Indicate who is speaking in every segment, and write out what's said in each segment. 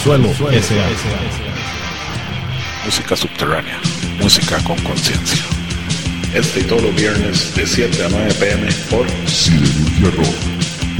Speaker 1: Subsuelo S.A.
Speaker 2: Música subterránea, música con conciencia. Este y todos los viernes de 7 a 9 p.m. por siderurgiarock.com.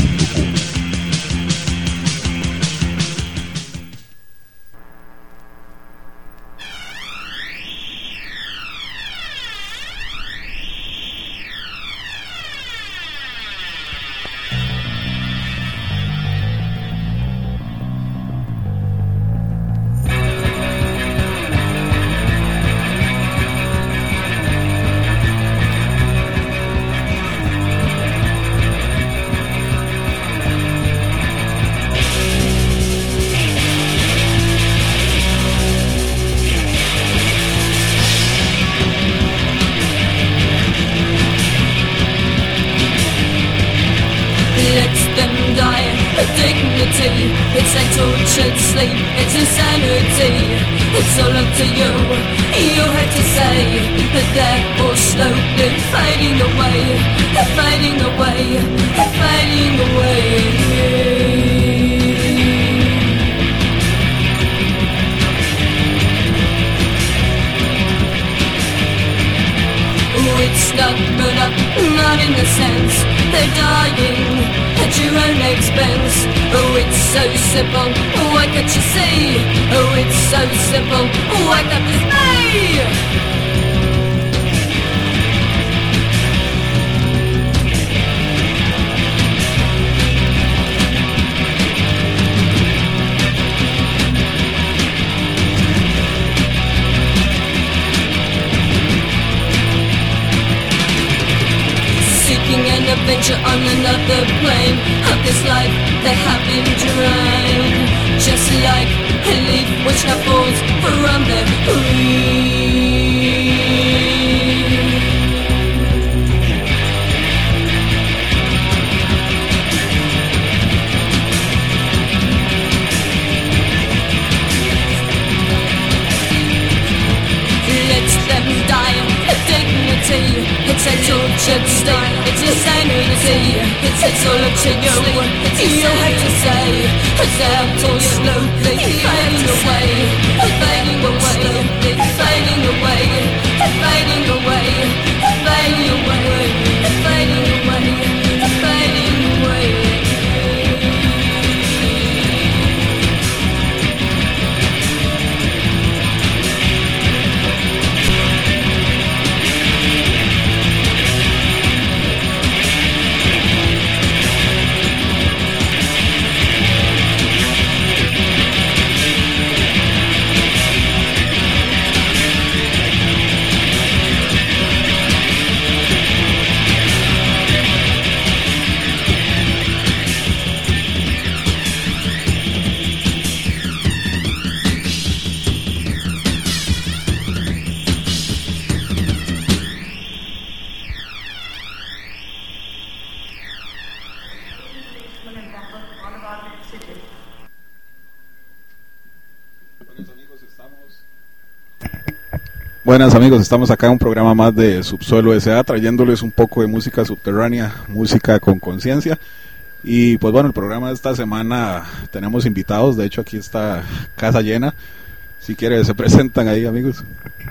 Speaker 3: Buenas amigos, estamos acá en un programa más de Subsuelo S.A. trayéndoles un poco de música subterránea, música con conciencia. Y pues bueno, el programa de esta semana tenemos invitados, de hecho aquí está casa llena. Si quieren se presentan ahí amigos.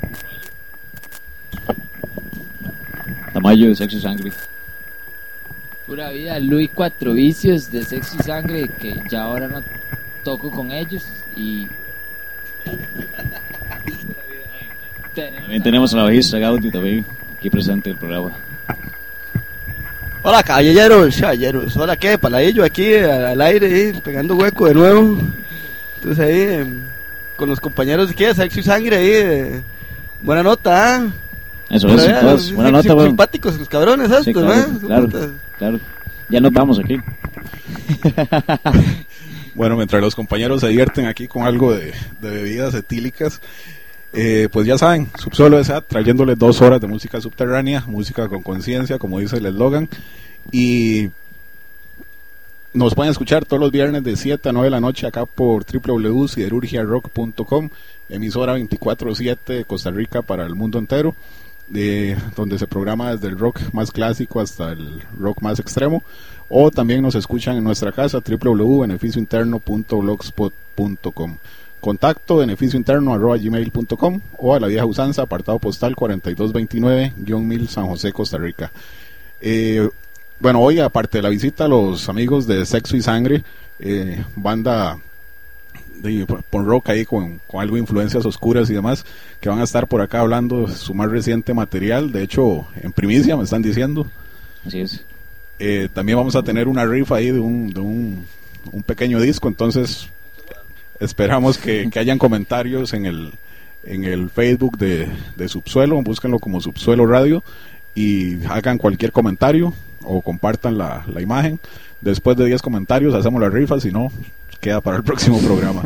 Speaker 4: Tamayo de Sexo y Sangre.
Speaker 5: Pura vida, Luis Cuatro Vicios de Sexo y Sangre, que ya ahora no toco con ellos. Y
Speaker 4: también tenemos a la bajista Gaudi también aquí presente en el programa.
Speaker 6: Hola caballeros. Hola, ¿qué? Paladillo aquí al aire, pegando hueco de nuevo. Entonces ahí con los compañeros de Sexo y Sangre ahí, buena nota,
Speaker 4: Eso es, entonces, buena nota, bueno.
Speaker 6: Simpáticos los cabrones, ¿sabes?
Speaker 4: Sí, claro. Ya nos vamos aquí.
Speaker 3: Bueno, mientras los compañeros se divierten aquí con algo de bebidas etílicas, pues ya saben, Subsuelo S.A. trayéndoles 2 horas de música subterránea, música con conciencia, como dice el eslogan, y nos pueden escuchar todos los viernes de 7 a 9 de la noche acá por www.siderurgiarock.com, emisora 24/7 de Costa Rica para el mundo entero. donde se programa desde el rock más clásico hasta el rock más extremo, o también nos escuchan en nuestra casa www.beneficiointerno.blogspot.com. Contacto beneficiointerno@gmail.com o a la vieja usanza, apartado postal 4229-1000 San José, Costa Rica. Bueno, hoy aparte de la visita a los amigos de Sexo y Sangre, banda de punk rock ahí con algo de influencias oscuras y demás, que van a estar por acá hablando de su más reciente material, de hecho en primicia me están diciendo.
Speaker 4: Así es.
Speaker 3: También vamos a tener una rifa ahí de un pequeño disco, entonces esperamos que hayan comentarios en el Facebook de Subsuelo, búsquenlo como Subsuelo Radio y hagan cualquier comentario o compartan la imagen. Después de 10 comentarios hacemos la rifa, si no queda para el próximo programa.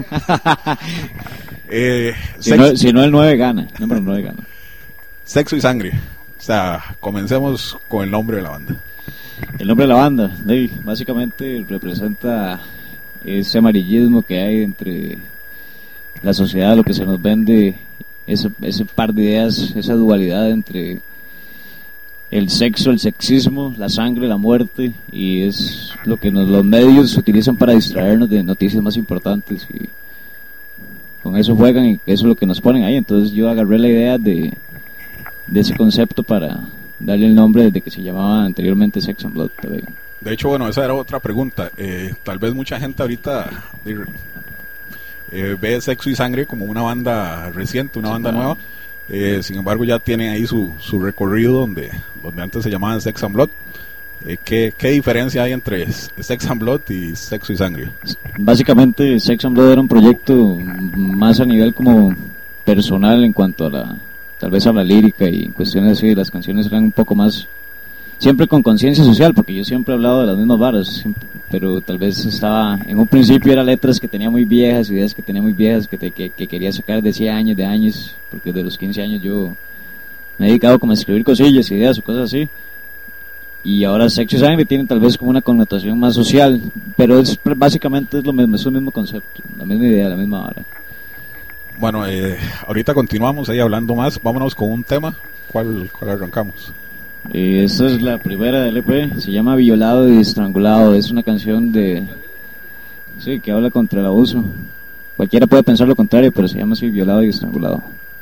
Speaker 4: Si no el 9 gana, número 9 gana.
Speaker 3: Sexo y Sangre, o sea, comencemos con el nombre de la banda.
Speaker 4: El nombre de la banda, básicamente representa ese amarillismo que hay entre la sociedad, lo que se nos vende, ese par de ideas, esa dualidad entre el sexo, el sexismo, la sangre, la muerte, y es lo que los medios utilizan para distraernos de noticias más importantes, y con eso juegan y eso es lo que nos ponen ahí. Entonces yo agarré la idea de ese concepto para darle el nombre desde que se llamaba anteriormente Sex and Blood.
Speaker 3: De hecho, bueno, esa era otra pregunta. Tal vez mucha gente ahorita ve Sexo y Sangre como una banda reciente, una banda nueva. Sin embargo, ya tienen ahí su recorrido donde antes se llamaban Sex and Blood. ¿Qué diferencia hay entre Sex and Blood y Sexo y Sangre?
Speaker 4: Básicamente, Sex and Blood era un proyecto más a nivel como personal en cuanto a tal vez a la lírica, y en cuestiones así, las canciones eran un poco más, siempre con conciencia social, porque yo siempre he hablado de las mismas varas, pero tal vez estaba, en un principio eran letras que tenía muy viejas, ideas que tenía muy viejas, que quería sacar de 100 años, porque desde los 15 años yo me he dedicado como a escribir cosillas, ideas o cosas así, y ahora Sexo y Sangre tiene tal vez como una connotación más social, pero básicamente es lo mismo, es el mismo concepto, la misma idea, la misma vara.
Speaker 3: Bueno, ahorita continuamos ahí hablando más, vámonos con un tema. ¿Cuál arrancamos?
Speaker 4: Esta es la primera del EP, se llama Violado y Estrangulado. Es una canción que habla contra el abuso. Cualquiera puede pensar lo contrario, pero se llama así, Violado y Estrangulado.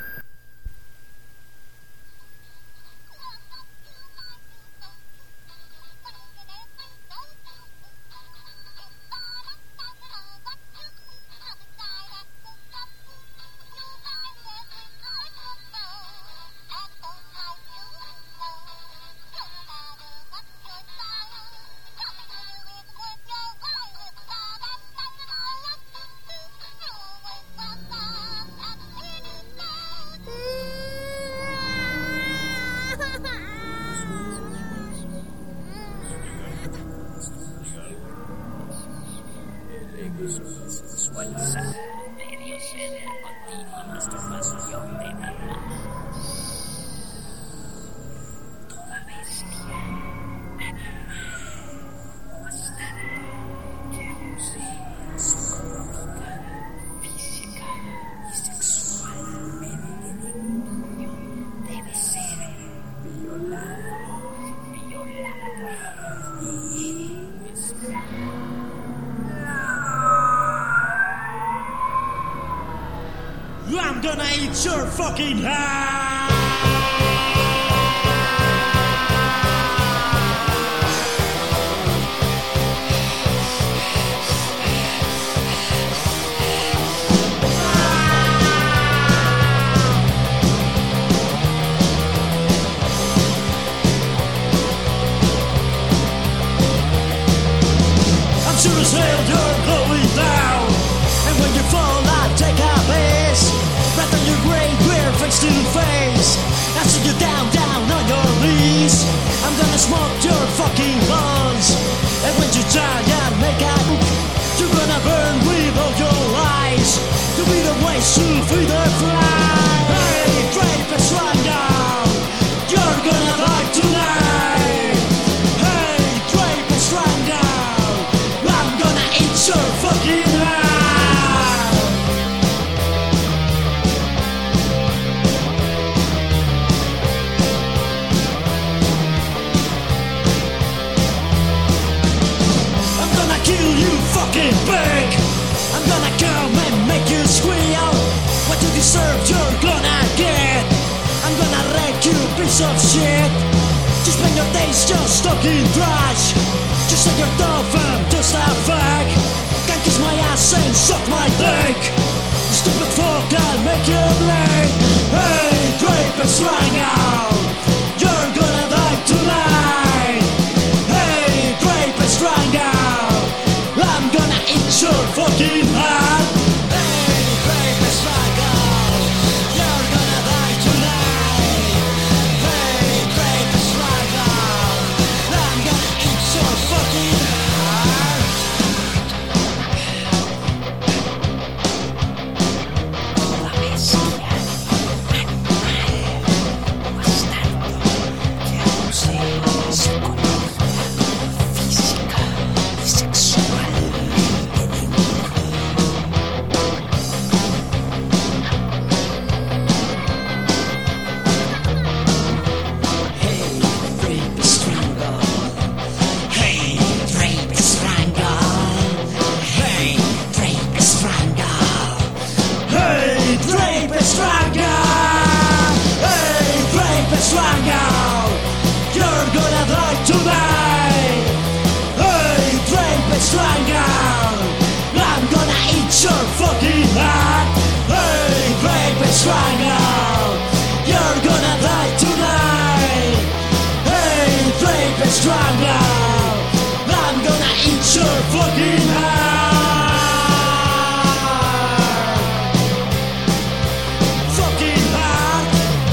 Speaker 1: I'm gonna eat your fucking heart. I'm sure as hell you're going down, and when you fall, I take a base. Right on your grave, we're fixed to the face. piece of shit. You spend your days just stuck in trash. You say you're tough and just a fag. Can't kiss my ass and suck my dick. You stupid fuck, I'll make you bleed. Hey, grape and strangle. You're gonna die tonight. Hey, grape and strangle. I'm gonna eat your fucking heart. Hey, grape and strangle. You're gonna die tonight. Hey, grape and strangle. I'm gonna eat your fucking heart.
Speaker 7: La bestia animal bastante que aún se conecta física y sexualmente de
Speaker 1: Hey, rape and strangle. Hey, rape and strangle. Hey, rape and strangle. Hey, rape and strangle. Hey, rape and strangle. You're gonna die tonight. Hey, rape and strangle. I'm gonna eat your fucking heart. Hey, rape and strangle. You're gonna die tonight. Hey, rape and strangle. I'm gonna eat your fucking heart. Fucking heart.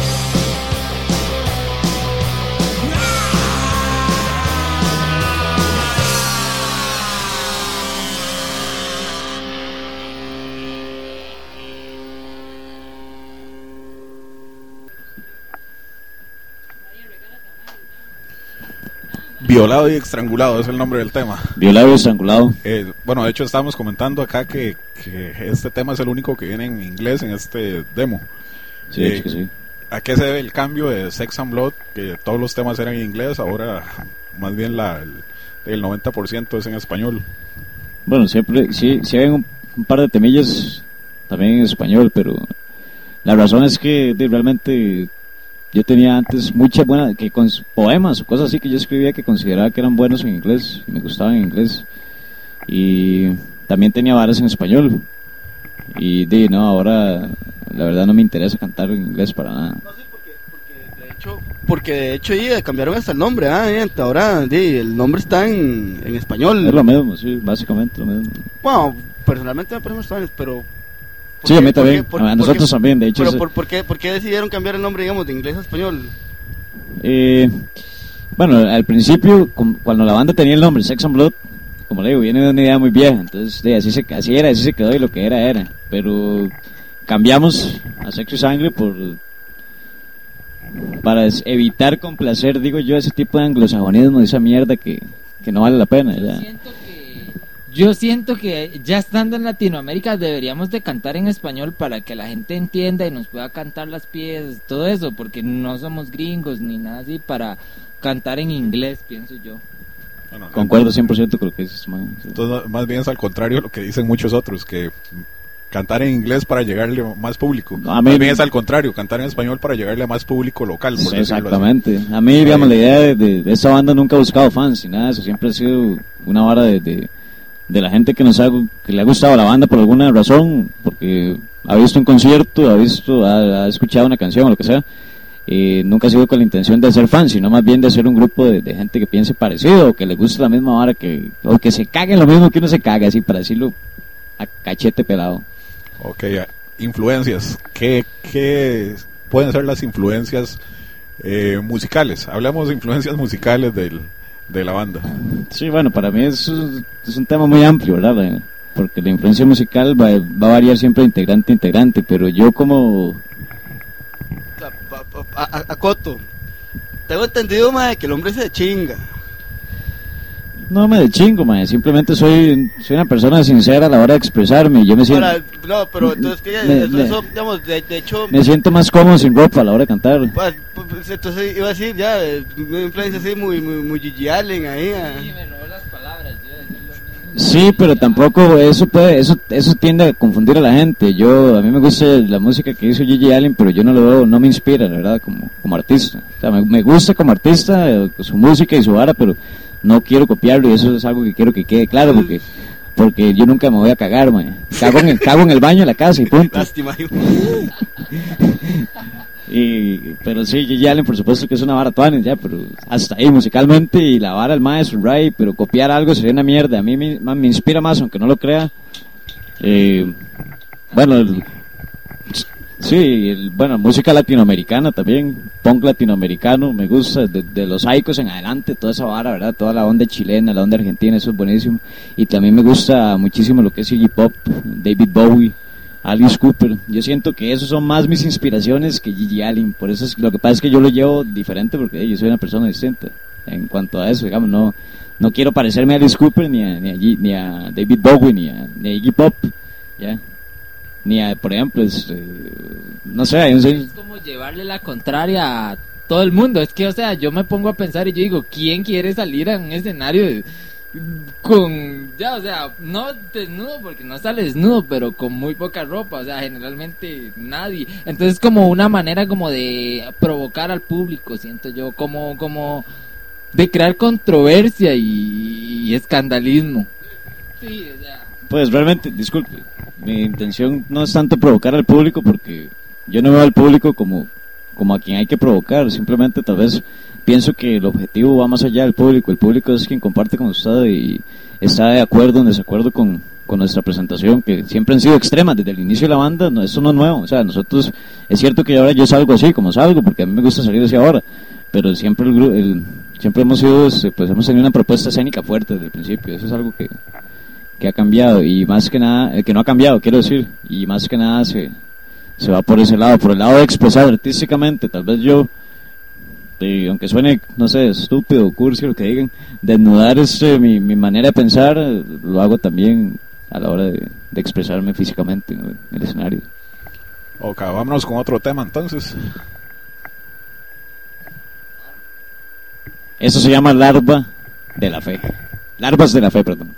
Speaker 3: Violado y estrangulado es el nombre del tema.
Speaker 4: Violado y estrangulado.
Speaker 3: Bueno, de hecho estábamos comentando acá que este tema es el único que viene en inglés en este demo.
Speaker 4: Sí, de hecho que sí.
Speaker 3: ¿A qué se debe el cambio de Sex and Blood? Que todos los temas eran en inglés, ahora más bien el 90% es en español.
Speaker 4: Bueno, siempre, sí hay un par de temillas también en español, pero la razón es que realmente yo tenía antes muchas buenas, que con poemas o cosas así que yo escribía que consideraba que eran buenos en inglés, y me gustaban en inglés, y también tenía varias en español, y no, ahora la verdad no me interesa cantar en inglés para nada.
Speaker 6: No sé, porque de hecho cambiaron hasta el nombre, ahora el nombre está en español.
Speaker 4: Es lo mismo, sí, básicamente lo mismo.
Speaker 6: Bueno, personalmente me parece más fácil, pero...
Speaker 4: Sí, a mí también, a nosotros también, de hecho.
Speaker 6: Pero ¿por qué decidieron cambiar el nombre, digamos, de inglés a español?
Speaker 4: Bueno, al principio, cuando la banda tenía el nombre Sex and Blood, como le digo, viene de una idea muy vieja, entonces así se quedó y lo que era. Pero cambiamos a Sexo y Sangre para evitar complacer, digo yo, ese tipo de anglosajonismo, esa mierda que no vale la pena. Ya.
Speaker 5: Yo siento que ya estando en Latinoamérica deberíamos de cantar en español para que la gente entienda y nos pueda cantar las piezas, todo eso, porque no somos gringos ni nada así para cantar en inglés, pienso yo.
Speaker 3: Bueno,
Speaker 4: concuerdo 100% con lo que dices, man. Sí.
Speaker 3: Entonces, más bien es al contrario de lo que dicen muchos otros, que cantar en inglés para llegarle a más público. Más bien es al contrario, cantar en español para llegarle a más público local. Por
Speaker 4: exactamente. A mí, digamos, la idea de esta banda nunca ha buscado fans ni nada de eso, siempre ha sido una vara de la gente que le ha gustado la banda por alguna razón, porque ha visto un concierto, ha escuchado una canción o lo que sea. Nunca ha sido con la intención de ser fan, sino más bien de ser un grupo de gente que piense parecido, o que le guste la misma vara, o que se cague lo mismo que uno se caga, así para decirlo a cachete pelado.
Speaker 3: Ok, influencias. ¿Qué pueden ser las influencias musicales? Hablamos de influencias musicales de la banda.
Speaker 4: Sí, bueno, para mí es un tema muy amplio, ¿verdad? Porque la influencia musical va a variar siempre de integrante a integrante, pero yo como...
Speaker 6: A Coto, tengo entendido, mae, que el hombre se chinga.
Speaker 4: No me de chingo, mae, simplemente soy una persona sincera a la hora de expresarme. Yo me siento...
Speaker 6: No, pero entonces, eso, digamos, de hecho...
Speaker 4: Me siento más cómodo sin ropa a la hora de cantar.
Speaker 6: Pues, entonces iba a decir, ya, una influencia así muy Gigi Allen ahí.
Speaker 5: Sí, me robó las palabras, yo
Speaker 4: Sí, pero tampoco eso tiende a confundir a la gente. A mí me gusta la música que hizo Gigi Allen, pero yo no lo veo, no me inspira, la verdad, como artista. O sea, me gusta como artista su música y su vara, pero no quiero copiarlo y eso es algo que quiero que quede claro porque yo nunca me voy a cagar, man. Cago en el baño de la casa y punto.
Speaker 6: Lástima.
Speaker 4: Pero sí, Gigi Allen por supuesto que es una vara tuanes ya, pero hasta ahí musicalmente y la vara el maestro, right, pero copiar algo sería una mierda. A mí me inspira más, aunque no lo crea. Bueno, música latinoamericana también, punk latinoamericano, me gusta, de los Psychos en adelante, toda esa vara, ¿verdad? Toda la onda chilena, la onda argentina, eso es buenísimo. Y también me gusta muchísimo lo que es Iggy Pop, David Bowie, Alice Cooper. Yo siento que esos son más mis inspiraciones que Gigi Allen, por eso lo que pasa es que yo lo llevo diferente porque yo soy una persona distinta en cuanto a eso, digamos, no quiero parecerme a Alice Cooper ni a David Bowie ni a Iggy Pop, ¿ya? Ni a, por ejemplo, no sé,
Speaker 5: es como llevarle la contraria a todo el mundo. Es que, o sea, yo me pongo a pensar y yo digo, ¿quién quiere salir a un escenario no desnudo, porque no sale desnudo, pero con muy poca ropa? O sea, generalmente nadie. Entonces, como una manera como de provocar al público, siento yo, como de crear controversia y escandalismo. Sí, o sea.
Speaker 4: Pues realmente, disculpe, mi intención no es tanto provocar al público, porque yo no veo al público como a quien hay que provocar. Simplemente tal vez pienso que el objetivo va más allá del público. El público es quien comparte con usted y está de acuerdo o en desacuerdo con nuestra presentación, que siempre han sido extremas desde el inicio de la banda. No, eso no es nuevo. O sea, nosotros, es cierto que ahora yo salgo así como salgo, porque a mí me gusta salir así ahora, pero siempre siempre hemos sido, pues hemos tenido una propuesta escénica fuerte desde el principio. Eso es algo que ha cambiado, y más que nada, que no ha cambiado, quiero decir, y más que nada se va por ese lado, por el lado de expresar artísticamente. Tal vez yo, aunque suene, no sé, estúpido, cursi, lo que digan, desnudar mi manera de pensar, lo hago también a la hora de expresarme físicamente en el escenario.
Speaker 3: Ok, vámonos con otro tema entonces.
Speaker 4: Eso se llama Larvas de la Fe, perdón.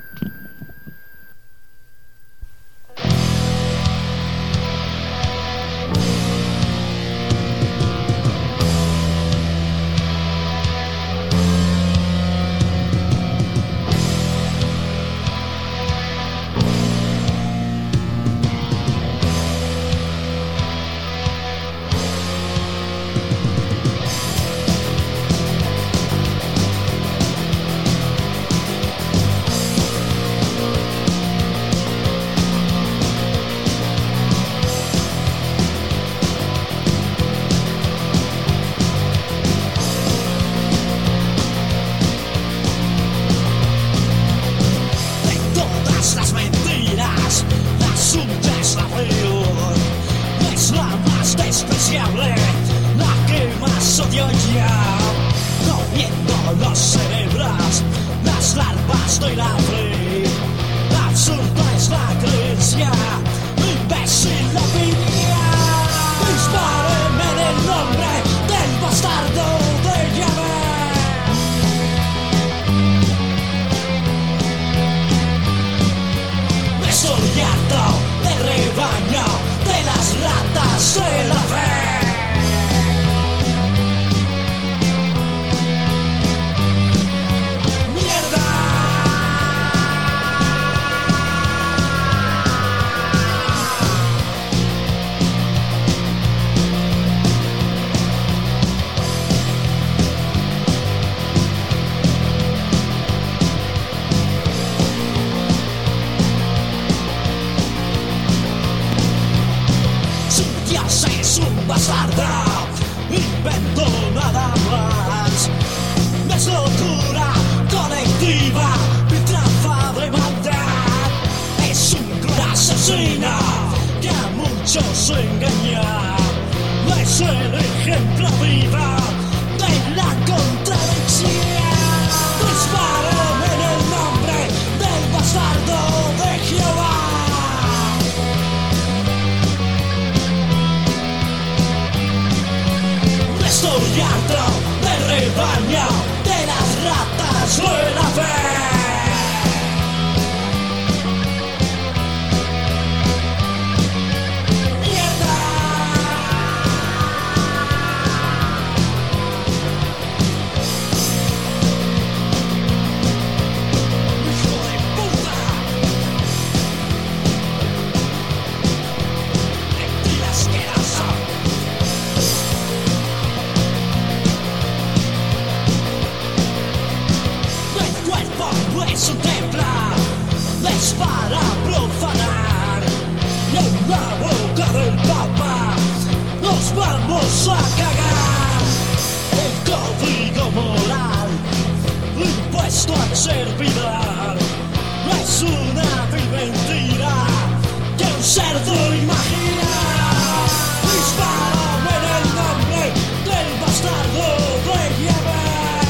Speaker 1: nos vamos a cagar. El código moral impuesto al servidor no es una vil mentira que un cerdo imagina. Dispárame en el nombre del bastardo de Yahvé.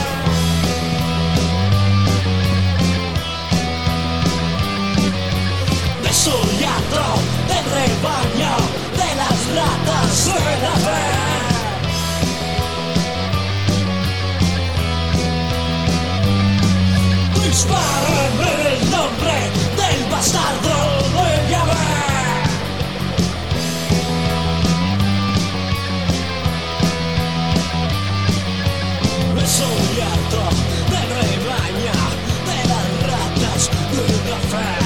Speaker 1: Soy atro del rebaño de las ratas de la fe. Dispárenme en el nombre del bastardo de Yahvé. Soy atro del rebaño de las ratas de la fe.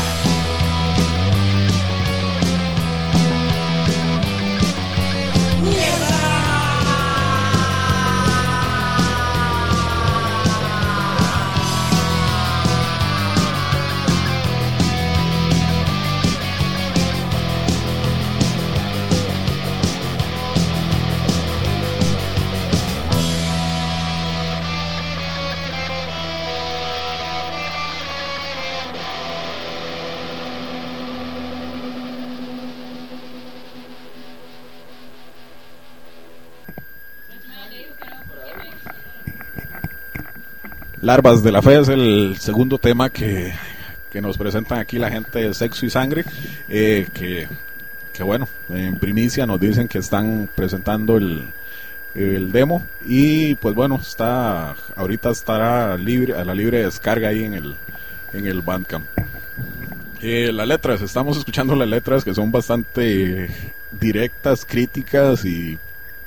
Speaker 3: Larvas de la Fe es el segundo tema que nos presentan aquí la gente de Sexo y Sangre, que bueno, en primicia nos dicen que están presentando el demo y pues bueno, ahorita estará libre, a la libre descarga ahí en el Bandcamp. Las letras, estamos escuchando las letras que son bastante directas, críticas y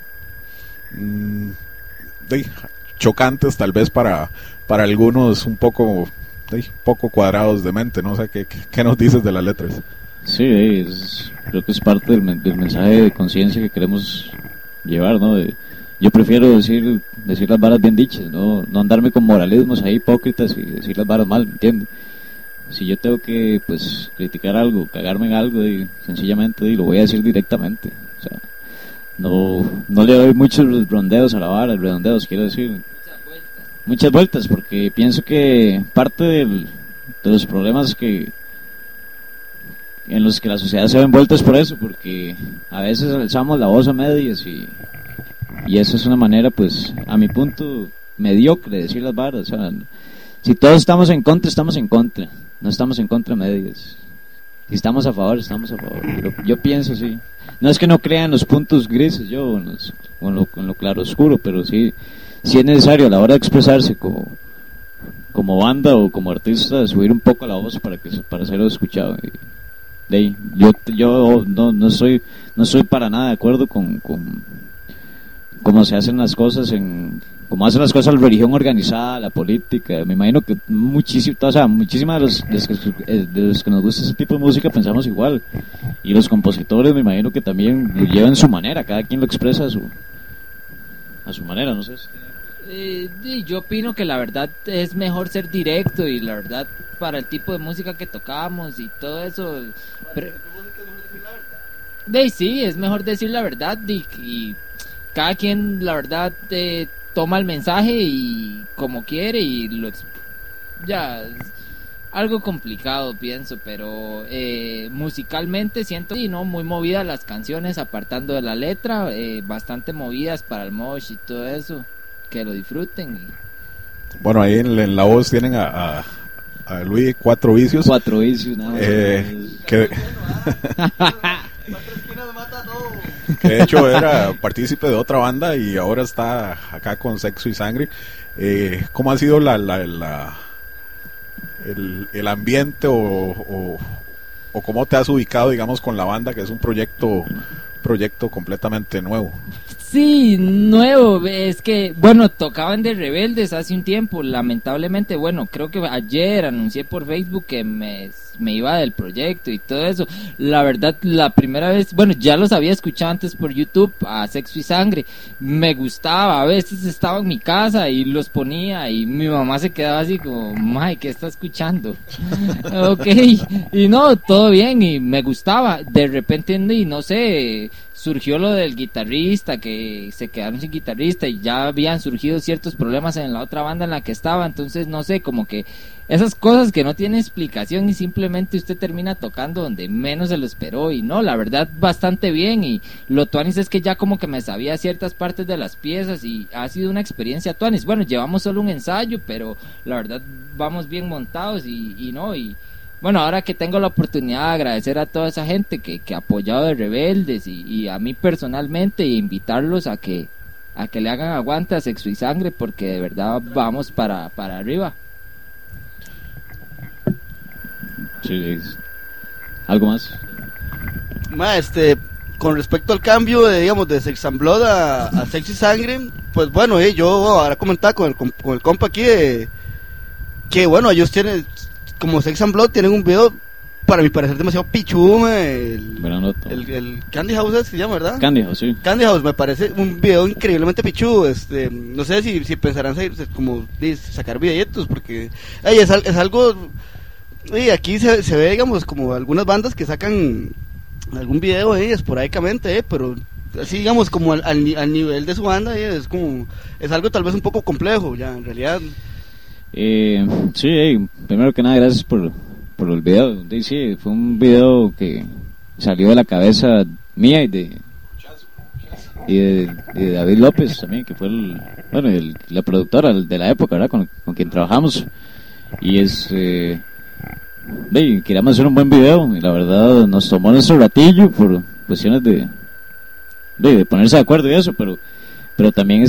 Speaker 3: chocantes tal vez para algunos un poco cuadrados de mente. No sé qué nos dices de las letras.
Speaker 4: Sí, creo que es parte del mensaje de conciencia que queremos llevar, ¿no? Yo prefiero decir las varas bien dichas, no andarme con moralismos ahí hipócritas y decir las varas mal, ¿me entiendes? Si yo tengo que pues criticar algo, cagarme en algo, sencillamente lo voy a decir directamente. O sea, no le doy muchos redondeos a la vara, redondeos quiero decir. Muchas vueltas, porque pienso que parte de los problemas en los que la sociedad se ve envuelta es por eso, porque a veces alzamos la voz a medias y eso es una manera, pues, a mi punto, mediocre de decir las varas. O sea, si todos estamos en contra, estamos en contra, no estamos en contra a medias. Si estamos a favor, estamos a favor. Yo pienso así. No es que no crea en los puntos grises, yo, en lo claro oscuro, pero sí es necesario a la hora de expresarse como banda o como artista, subir un poco la voz para ser escuchado. Yo no soy para nada de acuerdo con cómo se hacen las cosas como hacen las cosas la religión organizada, la política. Me imagino que muchísimas de los que nos gusta ese tipo de música pensamos igual, y los compositores me imagino que también lo llevan a su manera, cada quien lo expresa a su manera, no sé.
Speaker 5: Yo opino que la verdad es mejor ser directo, y la verdad para el tipo de música que tocamos y todo eso, sí, es mejor decir la verdad, y cada quien la verdad toma el mensaje y como quiere y ya es algo complicado pienso, pero musicalmente siento muy movidas las canciones, apartando de la letra, bastante movidas para el mosh y todo eso. Que lo disfruten.
Speaker 3: Bueno, ahí en la voz tienen a Luis Cuatro Vicios.
Speaker 4: Nada más.
Speaker 3: Que de hecho era partícipe de otra banda y ahora está acá con Sexo y Sangre. ¿Cómo ha sido el ambiente o cómo te has ubicado, digamos, con la banda, que es un proyecto completamente nuevo?
Speaker 5: Sí, nuevo, es que, bueno, tocaban de Rebeldes hace un tiempo, lamentablemente, bueno, creo que ayer anuncié por Facebook que me iba del proyecto y todo eso. La verdad, la primera vez, bueno, ya los había escuchado antes por YouTube, a Sexo y Sangre, me gustaba, a veces estaba en mi casa y los ponía y mi mamá se quedaba así como, "May, ¿qué está escuchando?" Ok, y no, todo bien y me gustaba. De repente, y no sé, surgió lo del guitarrista, que se quedaron sin guitarrista y ya habían surgido ciertos problemas en la otra banda en la que estaba, entonces no sé, como que esas cosas que no tienen explicación y simplemente usted termina tocando donde menos se lo esperó. Y no, la verdad bastante bien, y lo tuanis es que ya como que me sabía ciertas partes de las piezas y ha sido una experiencia tuanis. Bueno, llevamos solo un ensayo, pero la verdad vamos bien montados y bueno, ahora que tengo la oportunidad de agradecer a toda esa gente que ha apoyado de Rebeldes y a mí personalmente, y invitarlos a que le hagan aguante a Sexo y Sangre, porque de verdad vamos para arriba.
Speaker 4: Sí, ¿algo más?
Speaker 6: Con respecto al cambio de, digamos, de Sex and Blood a Sexo y Sangre, pues bueno, yo ahora comentaba con el compa aquí que bueno, ellos tienen, como Sex and Blood, tienen un video, para mi parecer, demasiado pichudo, el Candy House es que se llama, ¿verdad?
Speaker 4: Candy House, sí.
Speaker 6: Candy House me parece un video increíblemente pichudo. No sé si pensarán como sacar videitos, porque es algo. Aquí se ve, digamos, como algunas bandas que sacan algún video esporádicamente, pero así, digamos, como al nivel de su banda, es algo tal vez un poco complejo, ya, en realidad.
Speaker 4: Sí, primero que nada, gracias por el video. Sí, fue un video que salió de la cabeza mía y de David López también, que fue la productora de la época, ¿verdad? Con quien trabajamos. Y queríamos hacer un buen video, y la verdad nos tomó nuestro ratillo por cuestiones de ponerse de acuerdo y eso, pero también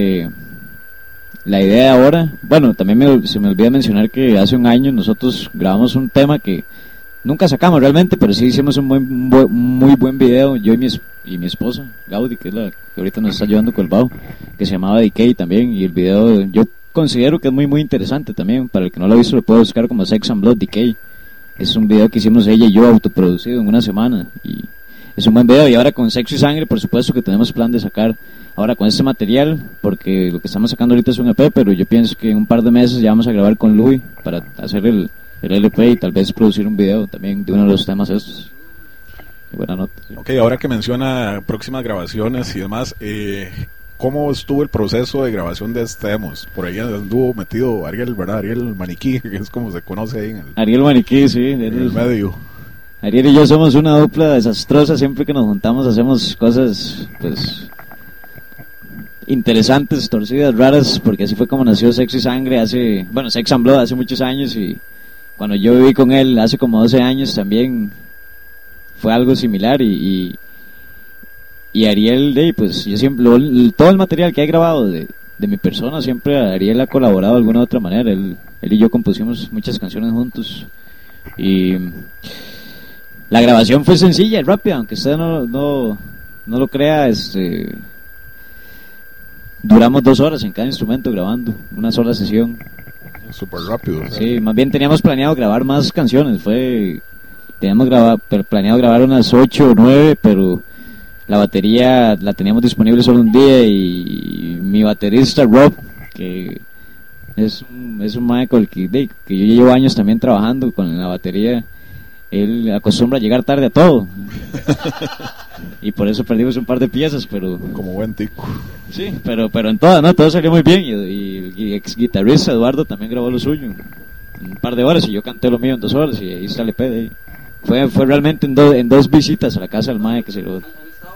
Speaker 4: la idea ahora. Bueno, también se me olvida mencionar que hace un año nosotros grabamos un tema que nunca sacamos realmente, pero sí hicimos un muy buen video, yo y mi esposa Gaudi, que es la que ahorita nos está ayudando con el bajo, que se llamaba Decay también, y el video yo considero que es muy interesante también. Para el que no lo ha visto, lo puede buscar como Sex and Blood Decay. Es un video que hicimos ella y yo autoproducido en una semana, y es un buen video. Y ahora con Sexo y Sangre, por supuesto que tenemos plan de sacar ahora con este material, porque lo que estamos sacando ahorita es un EP, pero yo pienso que en un par de meses ya vamos a grabar con Louis para hacer el LP y tal vez producir un video también de uno de los temas estos. Buena nota. Sí.
Speaker 3: Ok, ahora que menciona próximas grabaciones y demás, ¿cómo estuvo el proceso de grabación de Estemos? Por ahí anduvo metido Ariel, ¿verdad? Ariel Maniquí, que es como se conoce ahí
Speaker 4: Ariel Maniquí, sí.
Speaker 3: En el medio.
Speaker 4: Ariel y yo somos una dupla desastrosa. Siempre que nos juntamos hacemos cosas, pues, interesantes, torcidas, raras, porque así fue como nació Sexo y Sangre Sex and Blood hace muchos años, y cuando yo viví con él hace como 12 años también fue algo similar, y Ariel, pues yo siempre, todo el material que he grabado de mi persona, siempre Ariel ha colaborado de alguna u otra manera. Él y yo compusimos muchas canciones juntos, y la grabación fue sencilla y rápida, aunque usted no lo crea. Duramos 2 horas en cada instrumento grabando, una sola sesión.
Speaker 3: Súper rápido.
Speaker 4: Sí, más bien teníamos planeado grabar más canciones. Teníamos planeado grabar unas 8 o 9, pero la batería la teníamos disponible solo un día, y mi baterista Rob, que es un Michael que yo llevo años también trabajando con la batería, él acostumbra a llegar tarde a todo. Y por eso perdimos un par de piezas, pero
Speaker 3: como buen tico.
Speaker 4: Sí, pero en todas, ¿no? Todo salió muy bien, y ex guitarrista Eduardo también grabó lo suyo en un par de horas, y yo canté lo mío en 2 horas, y ahí está el EP de ahí. Fue realmente en dos visitas a la casa del mae que se lo...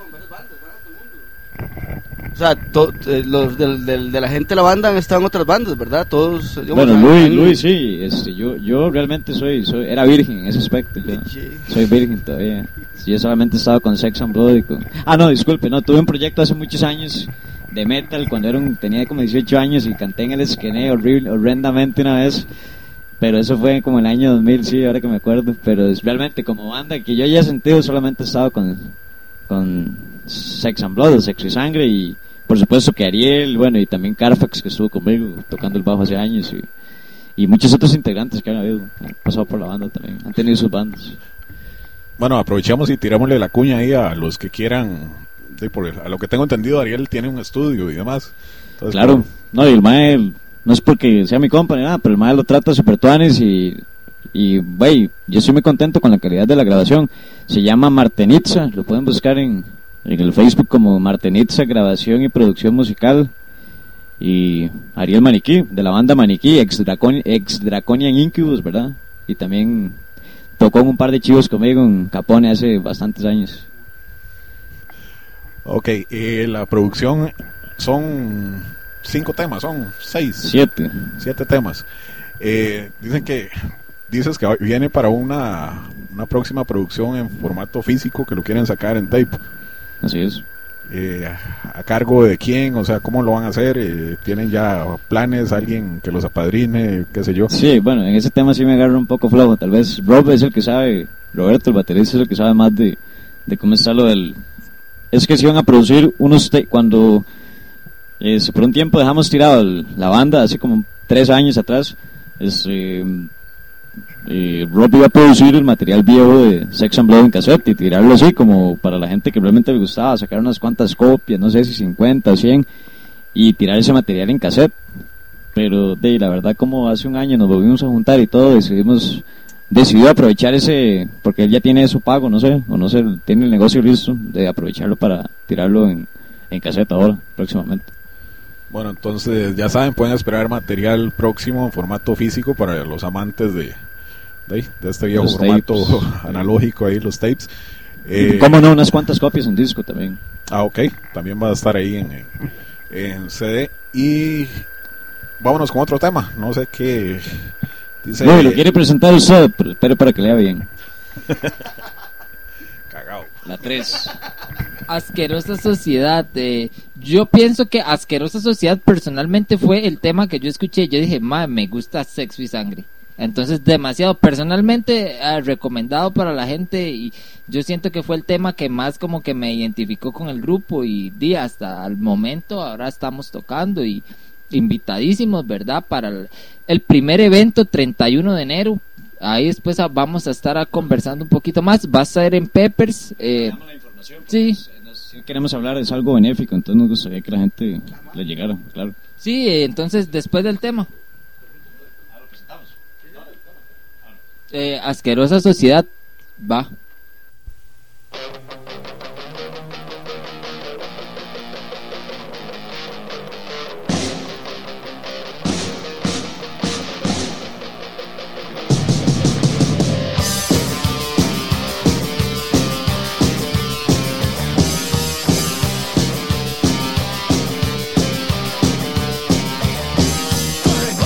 Speaker 6: O sea, los de la gente de la banda han estado en otras bandas, ¿verdad? Todos, digamos,
Speaker 4: bueno, Luis, sí. Yo realmente era virgen en ese aspecto. Soy virgen todavía. Yo solamente he estado con Sex and Blood y con... disculpe, tuve un proyecto hace muchos años de metal cuando tenía como 18 años, y canté en el esqueneo horrendamente una vez. Pero eso fue como en el año 2000, sí, ahora que me acuerdo. Pero es realmente como banda que yo haya sentido, solamente he estado con Sex and Blood, Sexo y Sangre, y por supuesto que Ariel, bueno, y también Carfax, que estuvo conmigo tocando el bajo hace años, y muchos otros integrantes que han pasado por la banda también, han tenido sus bandas.
Speaker 3: Bueno, aprovechamos y tirámosle la cuña ahí a los que quieran. A lo que tengo entendido, Ariel tiene un estudio y demás. Entonces,
Speaker 4: claro, y el mae, no es porque sea mi compa ni nada, pero el mae lo trata super tuanes, y yo estoy muy contento con la calidad de la grabación. Se llama Martenitza, lo pueden buscar en En el Facebook como Martenitza, grabación y producción musical. Y Ariel Maniquí, de la banda Maniquí, ex Draconian Incubus, ¿verdad? Y también tocó en un par de chivos conmigo en Capone hace bastantes años.
Speaker 3: Ok, la producción son 5 temas, son 6.
Speaker 4: 7.
Speaker 3: 7 temas. Dices que viene para una próxima producción en formato físico que lo quieren sacar en tape.
Speaker 4: Así es.
Speaker 3: ¿A cargo de quién? O sea, ¿cómo lo van a hacer? ¿Tienen ya planes? ¿Alguien que los apadrine? ¿Qué sé yo?
Speaker 4: Sí, bueno, en ese tema sí me agarro un poco flojo. Tal vez Rob es el que sabe, Roberto, el baterista, es el que sabe más de cómo está lo del... Es que se iban a producir unos... Cuando por un tiempo dejamos tirado la banda, hace como 3 años atrás, Rob iba a producir el material viejo de Sex and Blood en cassette y tirarlo así como para la gente que realmente le gustaba, sacar unas cuantas copias, no sé si 50 o 100, y tirar ese material en cassette. Pero la verdad, como hace un año nos volvimos a juntar y todo, decidió aprovechar ese, porque él ya tiene eso pago, no sé, tiene el negocio listo, de aprovecharlo para tirarlo en cassette ahora, próximamente.
Speaker 3: Bueno, entonces ya saben, pueden esperar material próximo en formato físico para los amantes de este viejo
Speaker 4: Los
Speaker 3: formato
Speaker 4: tapes.
Speaker 3: analógico ahí, los tapes.
Speaker 4: ¿Cómo no? Unas cuantas copias en disco también.
Speaker 3: Ok, también va a estar ahí en CD. Y vámonos con otro tema, no sé qué dice.
Speaker 4: No, lo quiere presentar usted, pero espere para que lea bien.
Speaker 3: Cagao.
Speaker 4: La 3.
Speaker 5: Asquerosa Sociedad. Yo pienso que Asquerosa Sociedad personalmente fue el tema que yo escuché. Yo dije, me gusta Sexo y Sangre. Entonces, demasiado personalmente recomendado para la gente. Y yo siento que fue el tema que más como que me identificó con el grupo. Y hasta el momento ahora estamos tocando y invitadísimos, ¿verdad? Para el primer evento, 31 de enero. Ahí después vamos a estar conversando un poquito más. Va a ser en Peppers. Sí.
Speaker 4: Si queremos hablar, es algo benéfico, entonces nos gustaría que la gente le llegara, claro.
Speaker 5: Sí, entonces después del tema. Asquerosa Sociedad, va.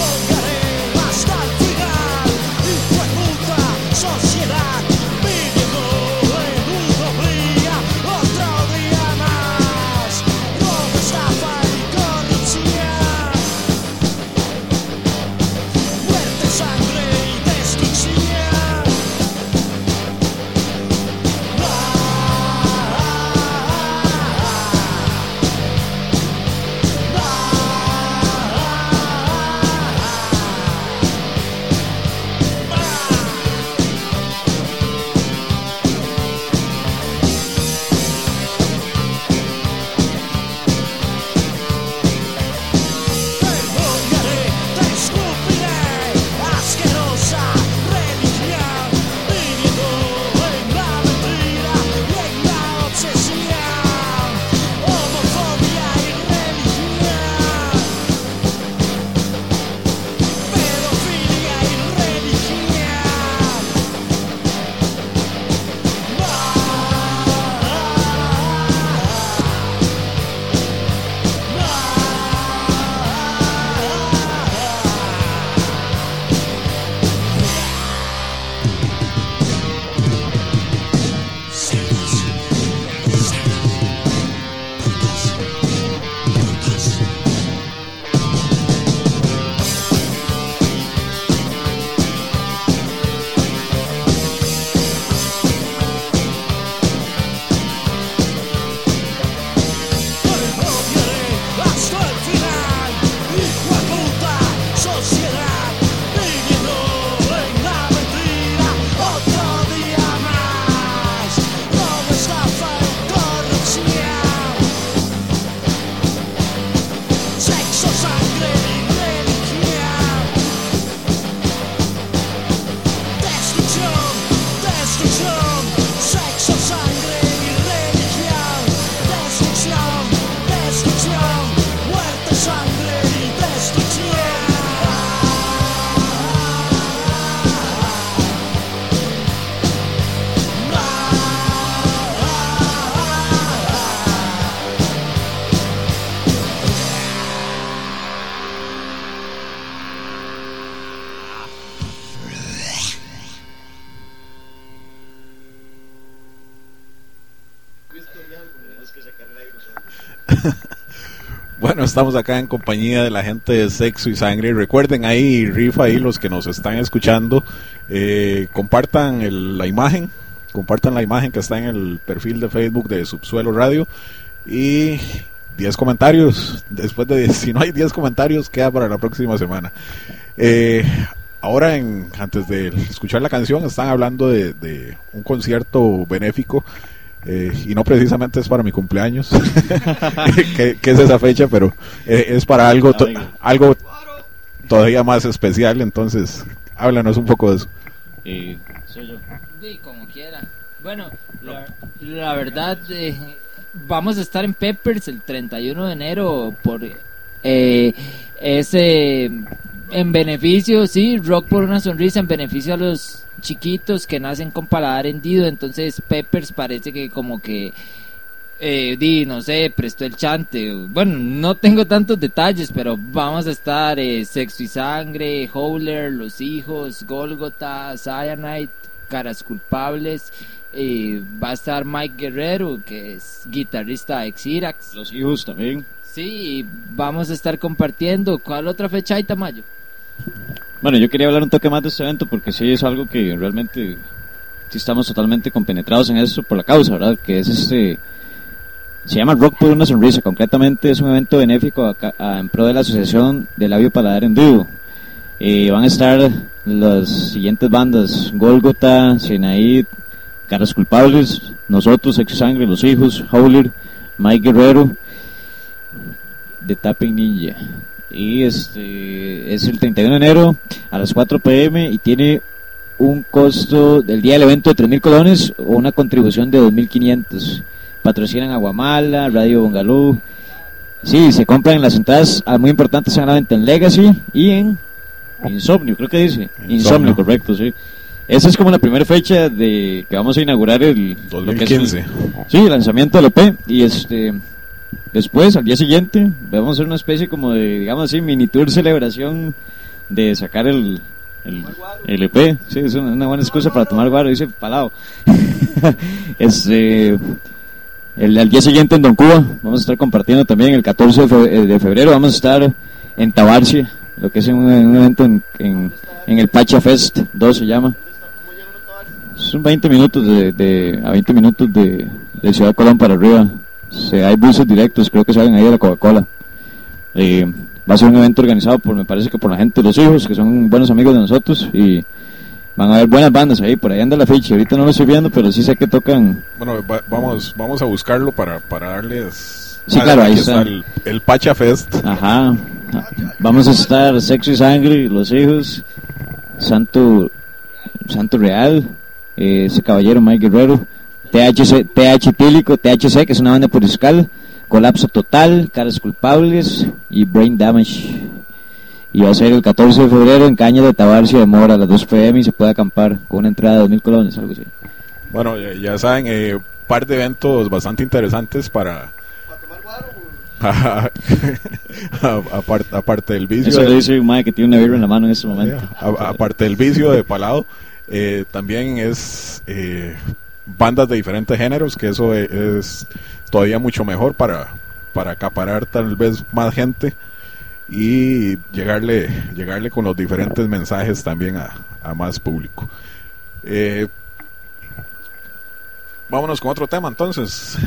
Speaker 1: Hasta el final, hijo de puta sociedad, vive
Speaker 3: Bueno, estamos acá en compañía de la gente de Sexo y Sangre. Recuerden ahí, rifa ahí, los que nos están escuchando, compartan la imagen que está en el perfil de Facebook de Subsuelo Radio, y 10 comentarios. Después de si no hay 10 comentarios, queda para la próxima semana. Ahora, antes de escuchar la canción, están hablando de un concierto benéfico. Y no precisamente es para mi cumpleaños, que es esa fecha, pero es para algo todavía más especial. Entonces, háblanos un poco de eso.
Speaker 4: Soy yo.
Speaker 5: Sí, como quiera. Bueno, la verdad, vamos a estar en Peppers el 31 de enero por ese en beneficio, sí, Rock por una sonrisa, en beneficio a los chiquitos que nacen con paladar hendido. Entonces Peppers parece que como que no sé, prestó el chante. Bueno, no tengo tantos detalles, pero vamos a estar Sexo y Sangre, Howler, Los Hijos, Gólgota, Cyanide, Caras Culpables. Va a estar Mike Guerrero, que es guitarrista de Xirax.
Speaker 4: Los Hijos también.
Speaker 5: Sí, vamos a estar compartiendo. ¿Cuál otra fecha hay, Tamayo?
Speaker 4: Bueno, yo quería hablar un toque más de este evento porque sí es algo que realmente sí estamos totalmente compenetrados en eso por la causa, ¿verdad? Que es se llama Rock por una sonrisa. Concretamente es un evento benéfico en pro de la Asociación de Labio Paladar Hendido. Van a estar las siguientes bandas: Gólgota, Cyanide, Caras Culpables, nosotros, Sexo y Sangre, Los Hijos, Howler, Mike Guerrero, The Tapping Ninja. Y es el 31 de enero a las 4 p.m. y tiene un costo del día del evento de 3,000 colones o una contribución de 2,500. Patrocinan Aguamala, Radio Bongalú. Sí, se compran las entradas muy importantes, se van a la venta en Legacy y en Insomnio, creo que dice Insomnio, correcto, sí. Esa es como la primera fecha de que vamos a inaugurar el
Speaker 3: 2015.
Speaker 4: El lanzamiento del EP. Y después, al día siguiente, vamos a hacer una especie como de, digamos así, mini tour celebración de sacar el EP. Sí, es una buena excusa para tomar guaro, dice Palao. Al día siguiente en Don Cuba vamos a estar compartiendo también. El 14 de febrero vamos a estar en Tabarcia, lo que es un evento en el Pacha Fest 2 se llama. Son 20 minutos a 20 minutos de Ciudad Colón para arriba. Hay buses directos, creo que salen ahí de la Coca-Cola. Va a ser un evento organizado me parece que por la gente de Los Hijos, que son buenos amigos de nosotros, y van a haber buenas bandas ahí. Por ahí anda la ficha, ahorita no lo estoy viendo, pero sí sé que tocan.
Speaker 3: Bueno, vamos a buscarlo para darles.
Speaker 4: Sí, claro, ahí
Speaker 3: está el Pacha Fest.
Speaker 4: Ajá. Vamos a estar Sexo y Sangre, Los Hijos, Santo Real, ese caballero Mike Guerrero, TH Tílico, THC, que es una banda puriscal, Colapso Total, Caras Culpables y Brain Damage. Y va a ser el 14 de febrero en Cañas de Tabarcia de Mora a las 2 p.m. y se puede acampar con una entrada de 2,000 colones, algo así.
Speaker 3: Bueno, ya saben, par de eventos bastante interesantes para aparte del vicio.
Speaker 4: Eso le dice un mae que tiene una birra en la mano en este momento.
Speaker 3: Aparte del vicio de palado, también es bandas de diferentes géneros, que eso es todavía mucho mejor para acaparar tal vez más gente y llegarle con los diferentes mensajes también a más público. Vámonos con otro tema entonces.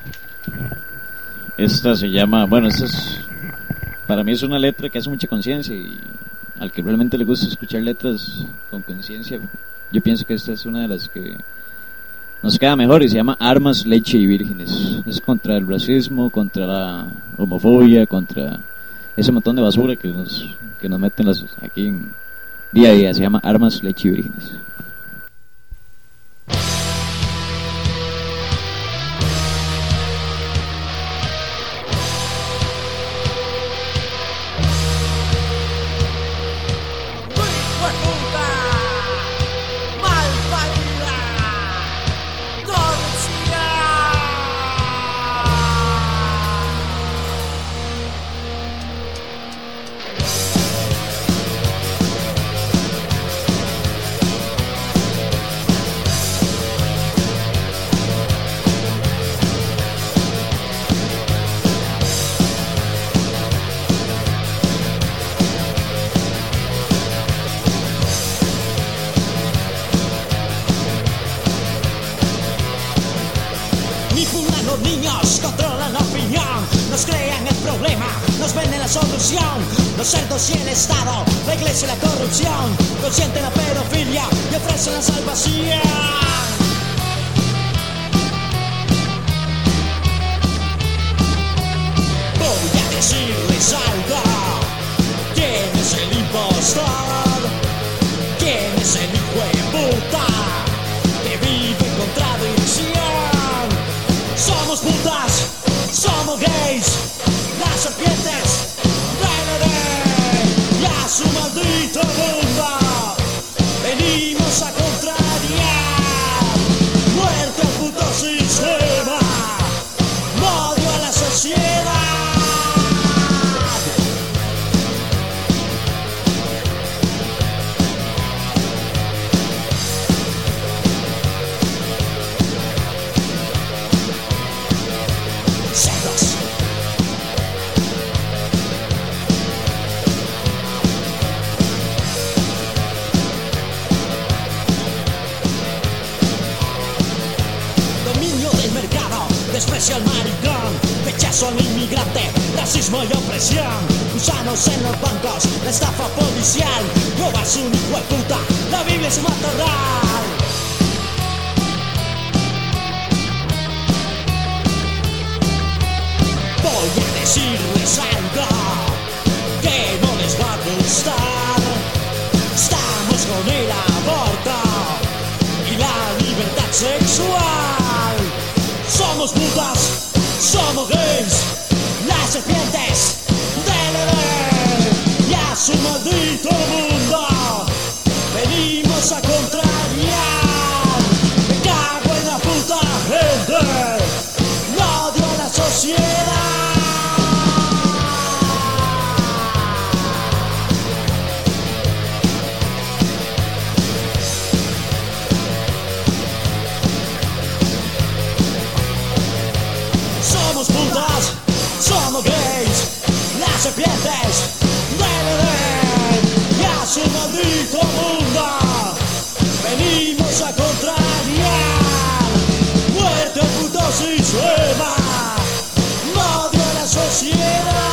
Speaker 4: Esta se llama, para mí es una letra que hace mucha conciencia, y al que realmente le gusta escuchar letras con conciencia, yo pienso que esta es una de las que nos queda mejor, y se llama Armas, Leche y Vírgenes. Es contra el racismo, contra la homofobia, contra ese montón de basura que nos meten aquí día a día. Se llama Armas, Leche y Vírgenes.
Speaker 1: Mal nos crean el problema, nos venden la solución. Los cerdos y el Estado, la iglesia y la corrupción, consienten la pedofilia y ofrecen la salvación. Voy a decirles algo. ¿Quién es el impostor? ¿Quién es el hijo de puta que vive en contradicción? Somos putas, somos gays, las serpientes del Edén y a su maldito mundo venimos a contrariar. Muerte al puto sistema, odio a la sociedad. Cerdos. Dominio del mercado, desprecio al maricón, rechazo al inmigrante, racismo y opresión, gusanos en los bancos, la estafa policial, robar su hijo de puta, la Biblia es un matorral. Voy a decirles algo que no les va a gustar. Estamos con el aborto y la libertad sexual. Somos putas, somos gays, las serpientes del Edén y a su maldito mundo venimos a contrariar. Me cago en la puta gente, odio a la sociedad. Somos putas, somos gays, las serpientes del Edén y a su maldito mundo venimos a contrariar. Muerte al puto sistema, odio a la sociedad.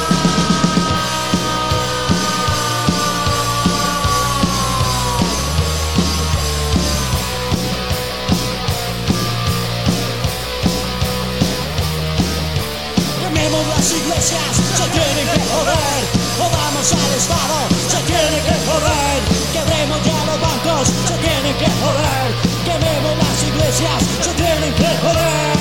Speaker 1: Quememos las iglesias, se tienen que joder. O vamos al Estado, se tiene que joder. Quebremos ya los bancos, se tienen que joder. Quememos las iglesias, se tienen que joder.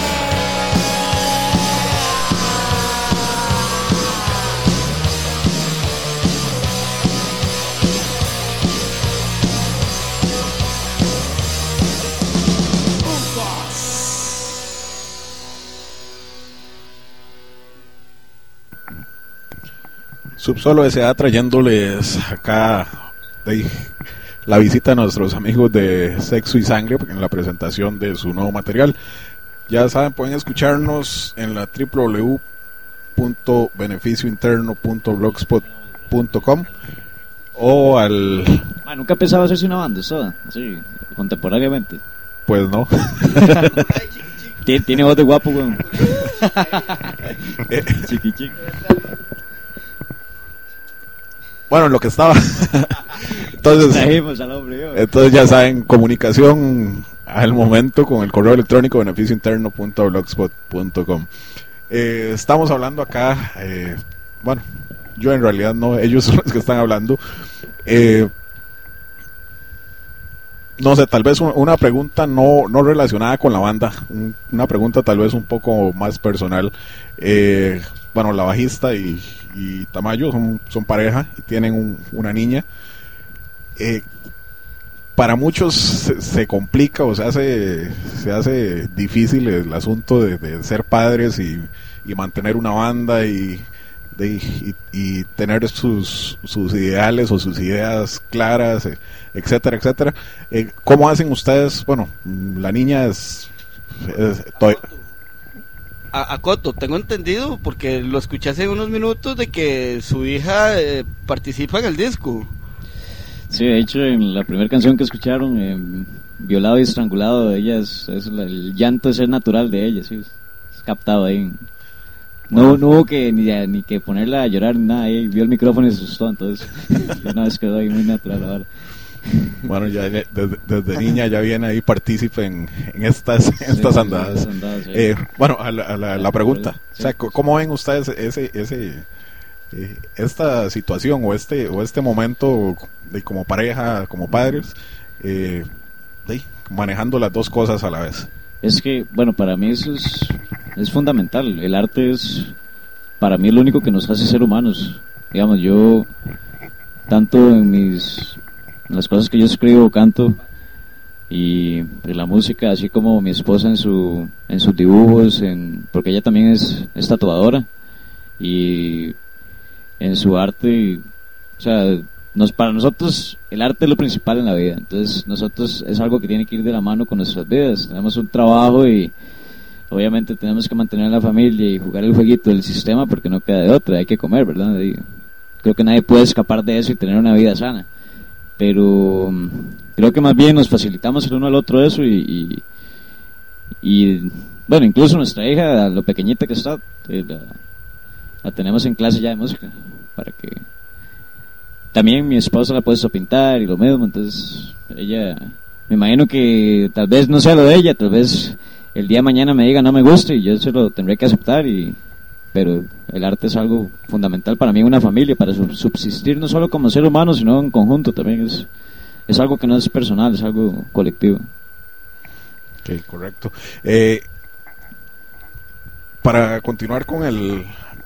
Speaker 3: Subsolo S.A. trayéndoles acá la visita a nuestros amigos de Sexo y Sangre en la presentación de su nuevo material. Ya saben, pueden escucharnos en la www.beneficiointerno.blogspot.com o al...
Speaker 4: Nunca pensaba hacerse una banda, eso, así, contemporáneamente.
Speaker 3: Pues no.
Speaker 4: Tiene voz de guapo, weón. Chiqui, chiqui.
Speaker 3: Bueno, en lo que estaba. Entonces ya saben, comunicación al momento con el correo electrónico beneficiointerno.blogspot.com. Estamos hablando acá, bueno, yo en realidad no, ellos son los que están hablando. No sé, tal vez una pregunta no relacionada con la banda, una pregunta tal vez un poco más personal. Bueno, la bajista y Tamayo son pareja y tienen una niña. Para muchos se complica o se hace difícil el asunto de ser padres y mantener una banda y tener sus ideales o sus ideas claras, etcétera, etcétera. ¿Cómo hacen ustedes? Bueno, la niña es
Speaker 6: Acoto, tengo entendido, porque lo escuché hace unos minutos, de que su hija participa en el disco.
Speaker 4: Sí, de hecho, en la primera canción que escucharon, Violado y Estrangulado, ella el llanto es el natural de ella, sí, es captado ahí No hubo que ni que ponerla a llorar ni nada, ahí vio el micrófono y se asustó, entonces una vez quedó ahí muy natural ahora.
Speaker 3: Bueno, ya desde niña ya viene ahí partícipe en estas andadas.
Speaker 4: Sí.
Speaker 3: Bueno, a la pregunta,
Speaker 4: Sí.
Speaker 3: o sea, ¿cómo ven ustedes esta situación o este momento de como pareja, como padres, manejando las dos cosas a la vez?
Speaker 4: Es que, bueno, para mí eso es fundamental. El arte es, para mí, lo único que nos hace ser humanos. Digamos, yo, tanto en las cosas que yo escribo, canto, y en la música, así como mi esposa en sus dibujos, porque ella también es tatuadora, y en su arte, o sea, para nosotros el arte es lo principal en la vida. Entonces nosotros es algo que tiene que ir de la mano con nuestras vidas. Tenemos un trabajo y obviamente tenemos que mantener a la familia y jugar el jueguito del sistema porque no queda de otra, hay que comer, ¿verdad? Y creo que nadie puede escapar de eso y tener una vida sana, pero creo que más bien nos facilitamos el uno al otro eso y bueno, incluso nuestra hija, lo pequeñita que está, la tenemos en clase ya de música para que también mi esposa la puede pintar y lo mismo. Entonces ella, me imagino que tal vez no sea lo de ella, tal vez el día de mañana me diga no me gusta y yo se lo tendré que aceptar, pero el arte es algo fundamental para mí en una familia, para subsistir no solo como ser humano sino en conjunto también. Es algo que no es personal, es algo colectivo.
Speaker 3: Ok, correcto. Para continuar con el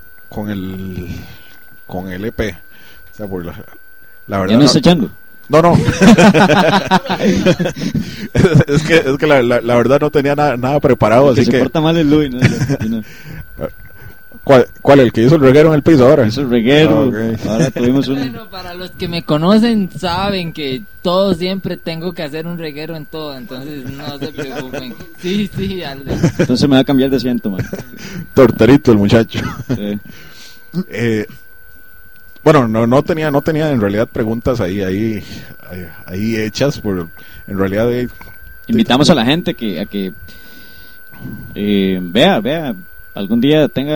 Speaker 3: EP, o sea, por la verdad
Speaker 4: ¿Ya no está echando?
Speaker 3: No. es que la verdad no tenía nada preparado,
Speaker 4: El que
Speaker 3: así
Speaker 4: se
Speaker 3: que
Speaker 4: porta mal es Luis, ¿no?
Speaker 3: ¿Cuál el que hizo el reguero en el piso ahora?
Speaker 4: Hizo el reguero.
Speaker 3: Okay.
Speaker 4: Ahora tuvimos
Speaker 5: Bueno, para los que me conocen saben que todo siempre tengo que hacer un reguero en todo, entonces no se preocupen. Sí,
Speaker 4: entonces me va a cambiar de asiento, man.
Speaker 3: Torterito el muchacho.
Speaker 4: Sí.
Speaker 3: Bueno, no tenía en realidad preguntas ahí hechas, en realidad
Speaker 4: invitamos a la gente a que vea, algún día tenga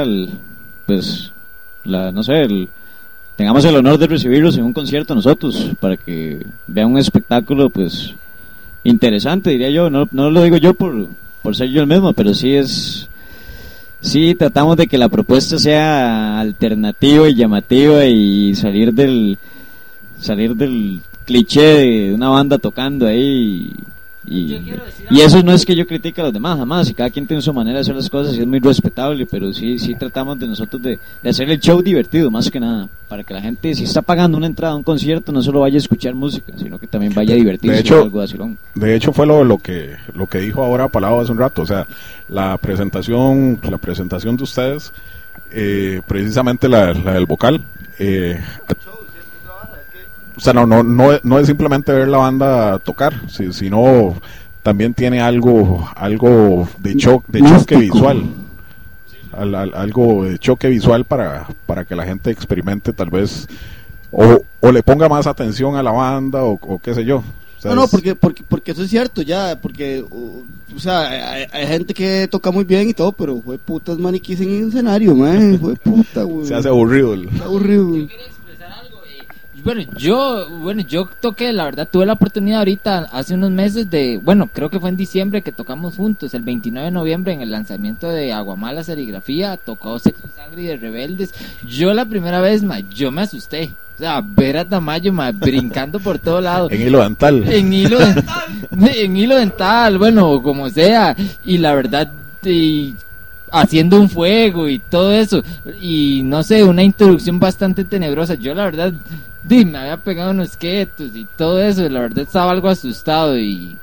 Speaker 4: tengamos el honor de recibirlos en un concierto nosotros, para que vean un espectáculo pues interesante, diría yo. No lo digo yo por ser yo el mismo, pero sí tratamos de que la propuesta sea alternativa y llamativa y salir del cliché de una banda tocando ahí y eso no es que yo critique a los demás, jamás, y cada quien tiene su manera de hacer las cosas y es muy respetable, pero sí tratamos de nosotros de hacer el show divertido más que nada, para que la gente, si está pagando una entrada a un concierto, no solo vaya a escuchar música, sino que también vaya a divertirse.
Speaker 3: De hecho fue lo que dijo ahora Palau hace un rato, o sea, la presentación de ustedes, precisamente la del vocal, o sea, no es simplemente ver la banda tocar, sino también tiene algo de choque visual, algo de choque visual para que la gente experimente tal vez o le ponga más atención a la banda o qué sé yo. O sea,
Speaker 6: porque eso es cierto ya, porque o sea, hay gente que toca muy bien y todo, pero fue putas maniquís en el escenario, man, fue puta, güey.
Speaker 3: Se hace aburrido.
Speaker 6: Aburrido.
Speaker 5: Bueno, yo toqué, la verdad, tuve la oportunidad ahorita, hace unos meses creo que fue en diciembre que tocamos juntos, el 29 de noviembre en el lanzamiento de Aguamala Serigrafía, tocó Sexo, Sangre y de Rebeldes. Yo la primera vez, yo me asusté. O sea, ver a Tamayo, brincando por todo lado.
Speaker 3: En hilo dental.
Speaker 5: En hilo dental, bueno, como sea. Y la verdad, haciendo un fuego y todo eso. Y no sé, una introducción bastante tenebrosa. Yo la verdad, me había pegado unos quietos y todo eso. La verdad estaba algo asustado y...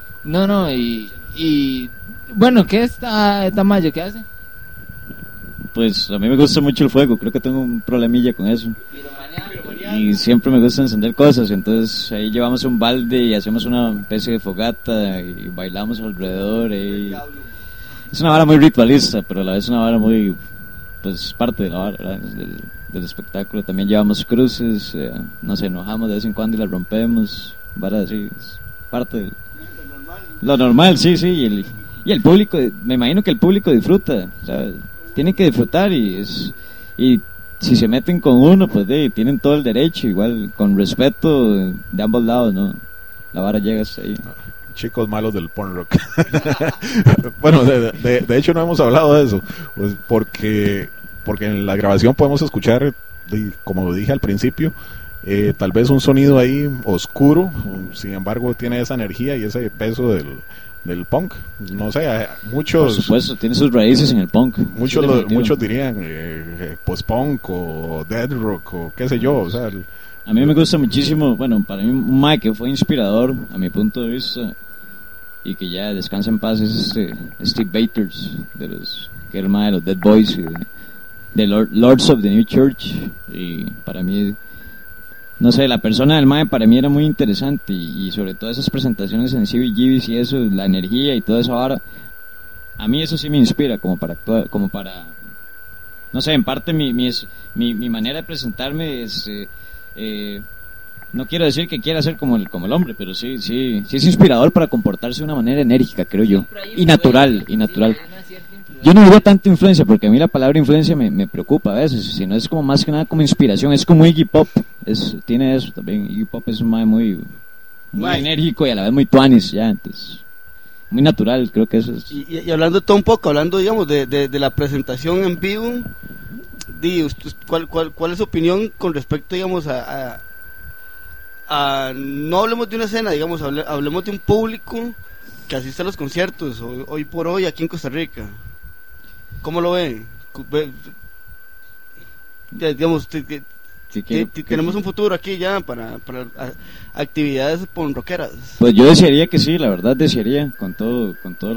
Speaker 5: Y bueno, ¿qué está Tamayo? ¿Qué hace?
Speaker 4: Pues a mí me gusta mucho el fuego, creo que tengo un problemilla con eso. Y siempre me gusta encender cosas, entonces ahí llevamos un balde y hacemos una especie de fogata y bailamos alrededor. Es una vara muy ritualista, pero a la vez una vara muy, pues, parte de la vara, ¿verdad? Del espectáculo. También llevamos cruces, nos enojamos de vez en cuando y las rompemos, vara así, es parte de lo normal, sí, y el público, me imagino que el público disfruta, ¿sabes? tienen que disfrutar y si se meten con uno, pues tienen todo el derecho, igual con respeto de ambos lados, ¿no? La vara llega hasta ahí.
Speaker 3: Chicos malos del porn rock. Bueno, de hecho no hemos hablado de eso, pues porque en la grabación podemos escuchar, como dije al principio, tal vez un sonido ahí oscuro, sin embargo tiene esa energía y ese peso del punk. No sé, muchos...
Speaker 4: Por supuesto, tiene sus raíces en el punk.
Speaker 3: Muchos dirían post-punk o dead rock o qué sé yo, o sea...
Speaker 4: A mí me gusta muchísimo, bueno, para mí un mae que fue inspirador a mi punto de vista y que ya descansa en paz es Steve Bators, que era el mae de los Dead Boys y de Lords of the New Church, y para mí, no sé, la persona del mae para mí era muy interesante y sobre todo esas presentaciones en CBGBs y eso, la energía y toda esa vara, a mí eso sí me inspira como para actuar, como para, no sé, en parte mi manera de presentarme es... no quiero decir que quiera ser como el hombre, pero sí es inspirador para comportarse de una manera enérgica, creo yo, y natural. Yo no digo tanta influencia, porque a mí la palabra influencia me preocupa a veces, sino es como más que nada como inspiración, es como Iggy Pop, tiene eso también. Iggy Pop es un mae muy enérgico y a la vez muy tuanis, ya, entonces muy natural, creo que eso es.
Speaker 6: Y hablando de todo un poco, hablando digamos de la presentación en vivo, ¿cuál es su opinión con respecto, digamos, a no hablemos de una escena, digamos, hablemos de un público que asiste a los conciertos hoy por hoy aquí en Costa Rica? ¿Cómo lo ven? Digamos, tenemos un futuro aquí ya para actividades rockeras.
Speaker 4: Pues yo desearía que sí, la verdad desearía con todo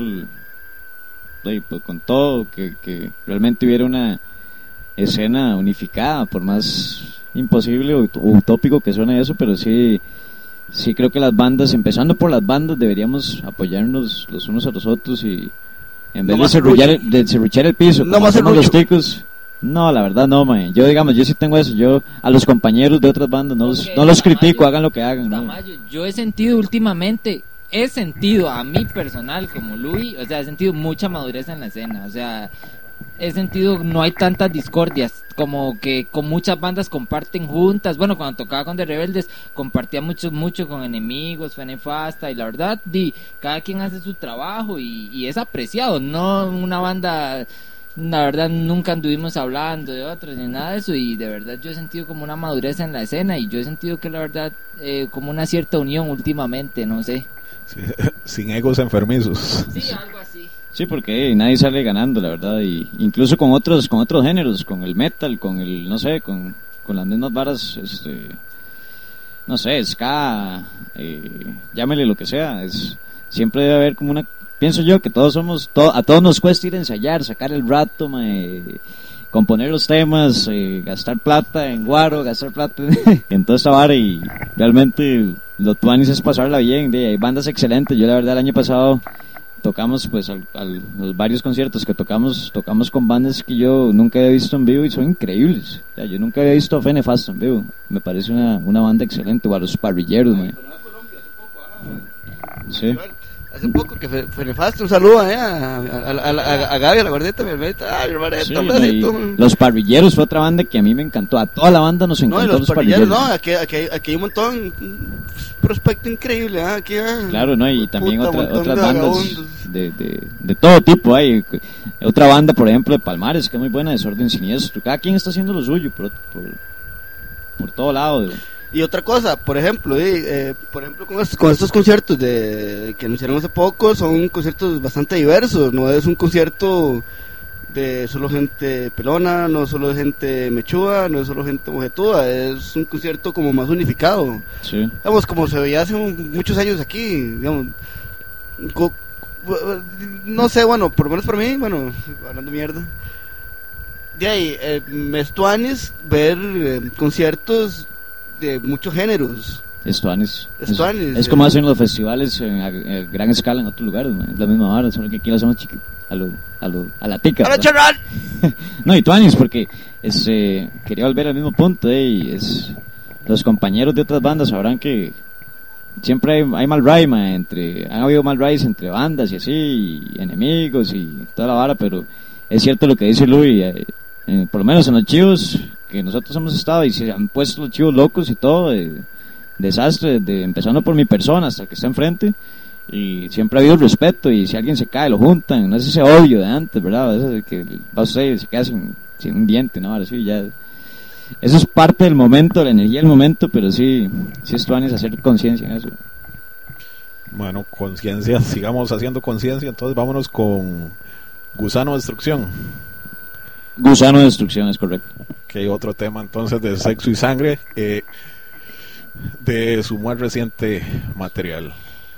Speaker 4: que realmente hubiera una escena unificada, por más imposible o utópico que suene eso, pero sí creo que las bandas, empezando por las bandas, deberíamos apoyarnos los unos a los otros y en vez de serruchar el piso,
Speaker 6: no
Speaker 4: como
Speaker 6: más
Speaker 4: hacemos los
Speaker 6: serrucho.
Speaker 4: ticos. No, la verdad no, man. Yo sí tengo eso. Yo a los compañeros de otras bandas no los critico, hagan lo que hagan, ¿no?
Speaker 5: Tamayo, yo he sentido últimamente, a mí personal como Luis, o sea, he sentido mucha madurez en la escena, o sea, he sentido no hay tantas discordias, como que con muchas bandas comparten juntas. Bueno, cuando tocaba con The Rebeldes compartía mucho con Enemigos, Fe Nefasta, y la verdad, cada quien hace su trabajo y es apreciado, no una banda. La verdad nunca anduvimos hablando de otros ni nada de eso, y de verdad yo he sentido como una madurez en la escena, y yo he sentido que la verdad como una cierta unión últimamente, no sé.
Speaker 3: Sí, sin egos enfermizos.
Speaker 5: Sí, algo así.
Speaker 4: Sí, porque nadie sale ganando, la verdad, y incluso con otros géneros, con el metal, con el, no sé, con las mismas varas, no sé, ska, llámele lo que sea, siempre debe haber como una, pienso yo que a todos nos cuesta ir a ensayar, sacar el rato, componer los temas, gastar plata en guaro, gastar plata en toda esta vara, y realmente lo tuanis es pasarla bien. Hay bandas excelentes. Yo la verdad el año pasado tocamos pues los varios conciertos que tocamos con bandas que yo nunca había visto en vivo y son increíbles. O sea, yo nunca había visto a Fe Nefasta en vivo, me parece una banda excelente, o a los Parrilleros, sí.
Speaker 6: Hace poco que fue nefasto, un saludo a Gaby, a la guardeta, mi hermanita,
Speaker 4: sí, los Parrilleros fue otra banda que a mí me encantó, a toda la banda nos encantó.
Speaker 6: No, los Parrilleros, no, aquí hay un montón, un prospecto increíble, aquí,
Speaker 4: claro, no, y también otras bandas de todo tipo. Hay otra banda, por ejemplo, de Palmares, que es muy buena, Desorden Siniestro. Cada quien está haciendo lo suyo por todo lado.
Speaker 6: Y otra cosa, por ejemplo, con estos conciertos que anunciaron hace poco, son conciertos bastante diversos. No es un concierto de solo gente pelona, no solo de gente mechúa, no es solo gente mojetuda, es un concierto como más unificado.
Speaker 4: Sí.
Speaker 6: Digamos, como se veía hace muchos años aquí, digamos. No sé, bueno, por lo menos para mí, bueno, hablando mierda. De ahí, me estuanis ver conciertos de muchos géneros.
Speaker 4: Estuanis. Es como hacen los festivales a gran escala en otros lugares, man. Es la misma vara, solo que aquí lo hacemos a la tica. No, y tuanis, porque quería volver al mismo punto, y los compañeros de otras bandas sabrán que siempre hay mal ride, man, han habido mal rides entre bandas y así, y Enemigos y toda la vara, pero es cierto lo que dice Luis, por lo menos en los chivos que nosotros hemos estado y se han puesto los chivos locos y todo, desastre, empezando por mi persona hasta que está enfrente, y siempre ha habido respeto, y si alguien se cae lo juntan, no es ese odio de antes, ¿verdad? A veces que va usted y se queda sin un diente, ¿no? Ahora sí, ya, eso es parte del momento, la energía del momento, pero sí esto es hacer conciencia en eso.
Speaker 3: Bueno, conciencia, sigamos haciendo conciencia, entonces vámonos con Gusano de Destrucción.
Speaker 4: Gusano de Destrucción, es correcto.
Speaker 3: Que otro tema entonces de Sexo y Sangre, de su más reciente material.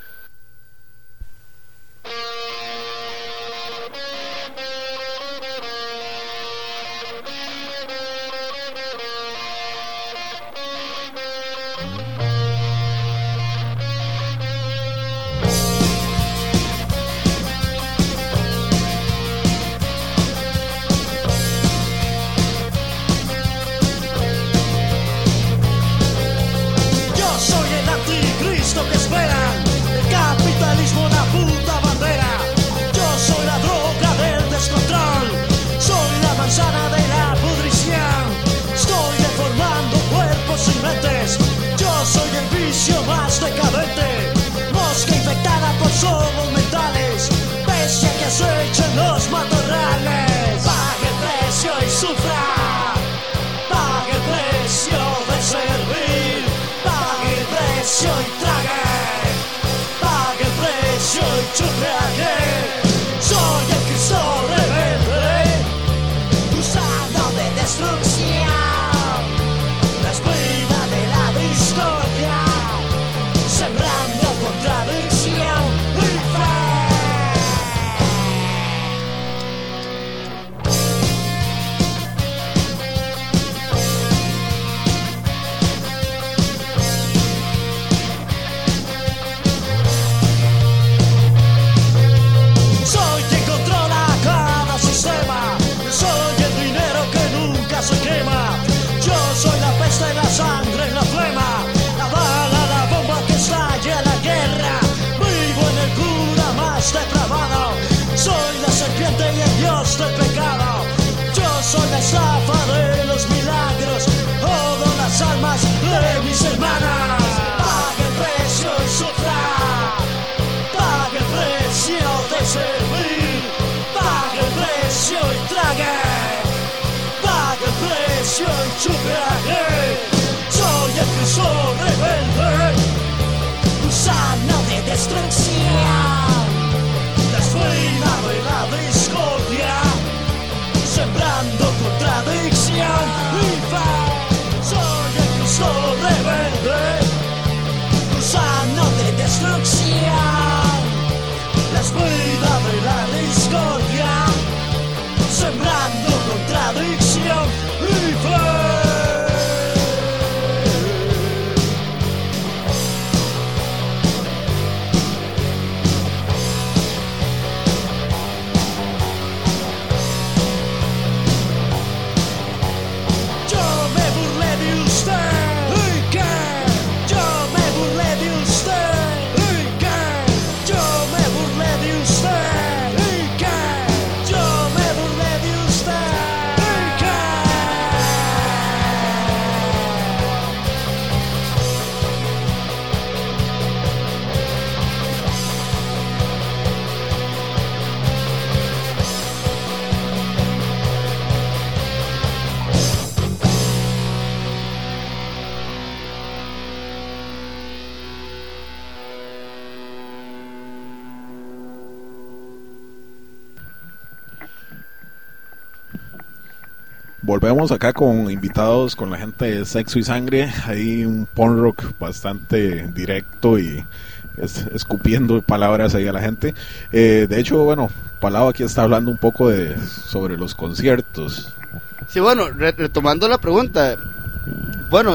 Speaker 3: Volvemos acá con invitados, con la gente de Sexo y Sangre. Hay un punk rock bastante directo y escupiendo palabras ahí a la gente. De hecho, bueno, Palau aquí está hablando un poco sobre los conciertos.
Speaker 6: Sí, bueno, retomando la pregunta, bueno,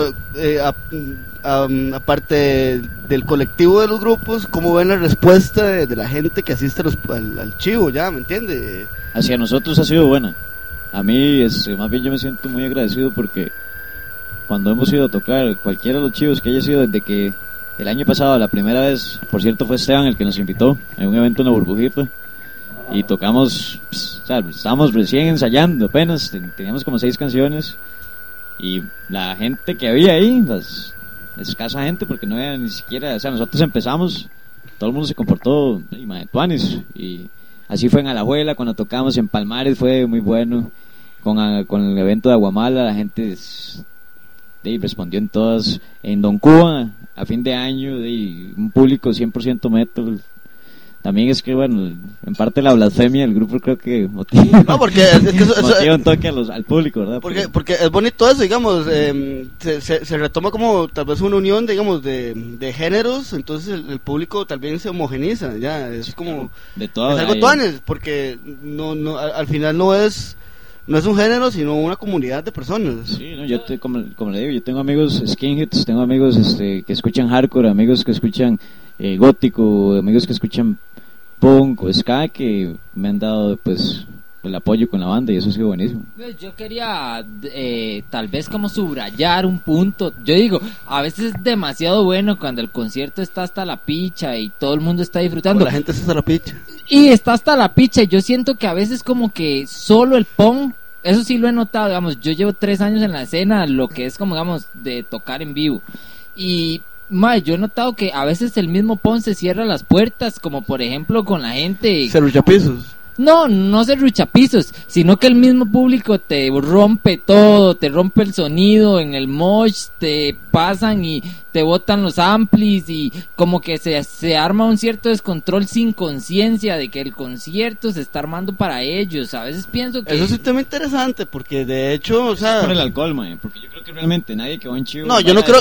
Speaker 6: aparte del colectivo de los grupos, ¿cómo ven la respuesta de la gente que asiste al Chivo? Ya, ¿me entiende?
Speaker 4: Hacia nosotros ha sido buena. A mí, más bien yo me siento muy agradecido porque cuando hemos ido a tocar cualquiera de los Chivos que haya sido desde que el año pasado, la primera vez, por cierto fue Esteban el que nos invitó a un evento en la Burbujita, y tocamos, o sea, estábamos recién ensayando apenas, teníamos como 6 canciones y la gente que había ahí, las escasa gente, porque no había ni siquiera, o sea, nosotros empezamos, todo el mundo se comportó tuanis, y así fue en Alajuela, cuando tocamos en Palmares fue muy bueno, con el evento de Aguamala la gente respondió en todas, en Don Cuba a fin de año, un público 100% metal. También es que, bueno, en parte la blasfemia del grupo creo que motiva,
Speaker 6: No, porque es que
Speaker 4: motiva un toque al público, ¿verdad?
Speaker 6: porque es bonito eso, digamos, se retoma como tal vez una unión, digamos, de géneros, entonces el público también se homogeniza, ya, es como,
Speaker 4: de todo,
Speaker 6: es algo tuanes, porque no, al final no es un género, sino una comunidad de personas.
Speaker 4: Sí, no, como le digo, yo tengo amigos skinheads, tengo amigos que escuchan hardcore, amigos que escuchan gótico, amigos que escuchan punk o ska, que me han dado pues el apoyo con la banda, y eso ha sido buenísimo.
Speaker 5: Yo quería tal vez como subrayar un punto. Yo digo, a veces es demasiado bueno cuando el concierto está hasta la picha y todo el mundo está disfrutando.
Speaker 6: La gente está hasta la picha.
Speaker 5: Y está hasta la picha, y yo siento que a veces como que solo el punk, eso sí lo he notado, digamos, yo llevo 3 años en la escena, lo que es como, digamos, de tocar en vivo, y yo he notado que a veces el mismo punk se cierra las puertas, como por ejemplo con la gente...
Speaker 6: Cerruchapisos.
Speaker 5: No se ruchapisos, sino que el mismo público te rompe todo, te rompe el sonido en el mosh, te pasan y te botan los amplis, y como que se arma un cierto descontrol sin conciencia de que el concierto se está armando para ellos. A veces pienso que...
Speaker 6: Eso es un tema interesante, porque de hecho, o sea...
Speaker 4: Es por el alcohol, man, porque yo creo que realmente nadie que va en chivo...
Speaker 6: No, yo no creo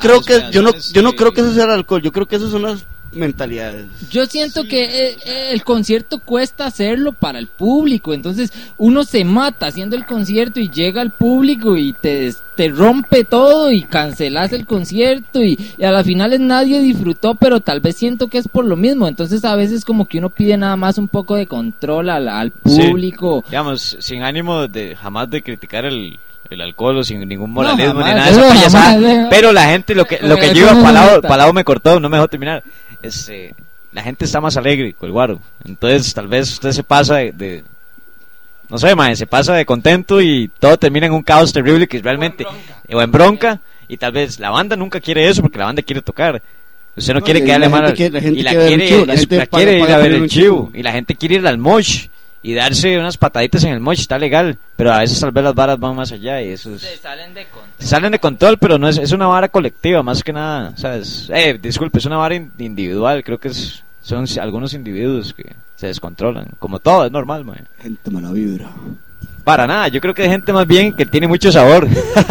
Speaker 6: que eso sea el alcohol, yo creo que eso son las mentalidades.
Speaker 5: Yo siento que el concierto cuesta hacerlo para el público, entonces uno se mata haciendo el concierto y llega al público y te rompe todo y cancelas el concierto, y a las finales nadie disfrutó, pero tal vez siento que es por lo mismo. Entonces a veces como que uno pide nada más un poco de control al público.
Speaker 8: Sí, digamos, sin ánimo jamás de criticar el alcohol, o sin ningún moralismo,
Speaker 5: jamás,
Speaker 8: ni nada de eso, pues ya sabe,
Speaker 5: jamás.
Speaker 8: pero la gente, lo que yo iba para lado me cortó, no me dejó terminar. La gente está más alegre con el guaro, entonces tal vez usted se pasa de no sé, mae, se pasa de contento y todo termina en un caos terrible, que es realmente o en bronca, y tal vez la banda nunca quiere eso, porque la banda quiere tocar. Usted no quiere quedarle mal, y la quiere ir a ver el chivo, y la gente quiere ir al mosh y darse unas pataditas en el mosh, está legal, pero a veces tal vez las varas van más allá, y eso
Speaker 5: se salen
Speaker 8: de control, pero no es una vara colectiva más que nada, ¿sabes? Disculpe, es una vara individual, creo que son algunos individuos que se descontrolan, como todo, es normal, man.
Speaker 6: Gente mala vibra.
Speaker 8: Para nada, yo creo que hay gente más bien que tiene mucho sabor.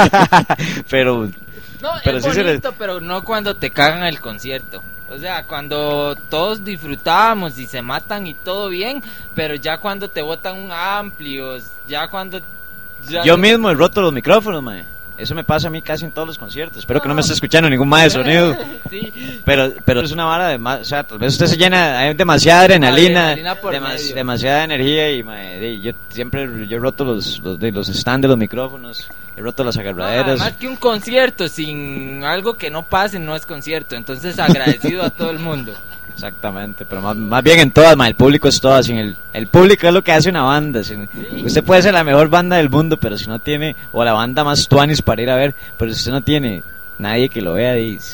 Speaker 8: pero
Speaker 5: es
Speaker 8: sí
Speaker 5: bonito, pero no cuando te cagan el concierto. O sea, cuando todos disfrutábamos y se matan y todo bien, pero ya cuando te botan un amplio, ya cuando...
Speaker 8: Yo mismo he roto los micrófonos, man. Eso me pasa a mí casi en todos los conciertos. Espero que no me esté escuchando ningún más de sonido.
Speaker 5: Sí.
Speaker 8: Pero es una vara de más, o sea, tal vez usted se llena, hay demasiada adrenalina, demasiada energía, y yo siempre he roto los stands de los micrófonos, he roto las agarraderas.
Speaker 5: Más que un concierto sin algo que no pase no es concierto, entonces agradecido a todo el mundo.
Speaker 8: Exactamente, pero más bien en todas, el público es todo, el público es lo que hace una banda. Usted puede ser la mejor banda del mundo, pero si no tiene, o la banda más tuanis para ir a ver, pero si usted no tiene nadie que lo vea,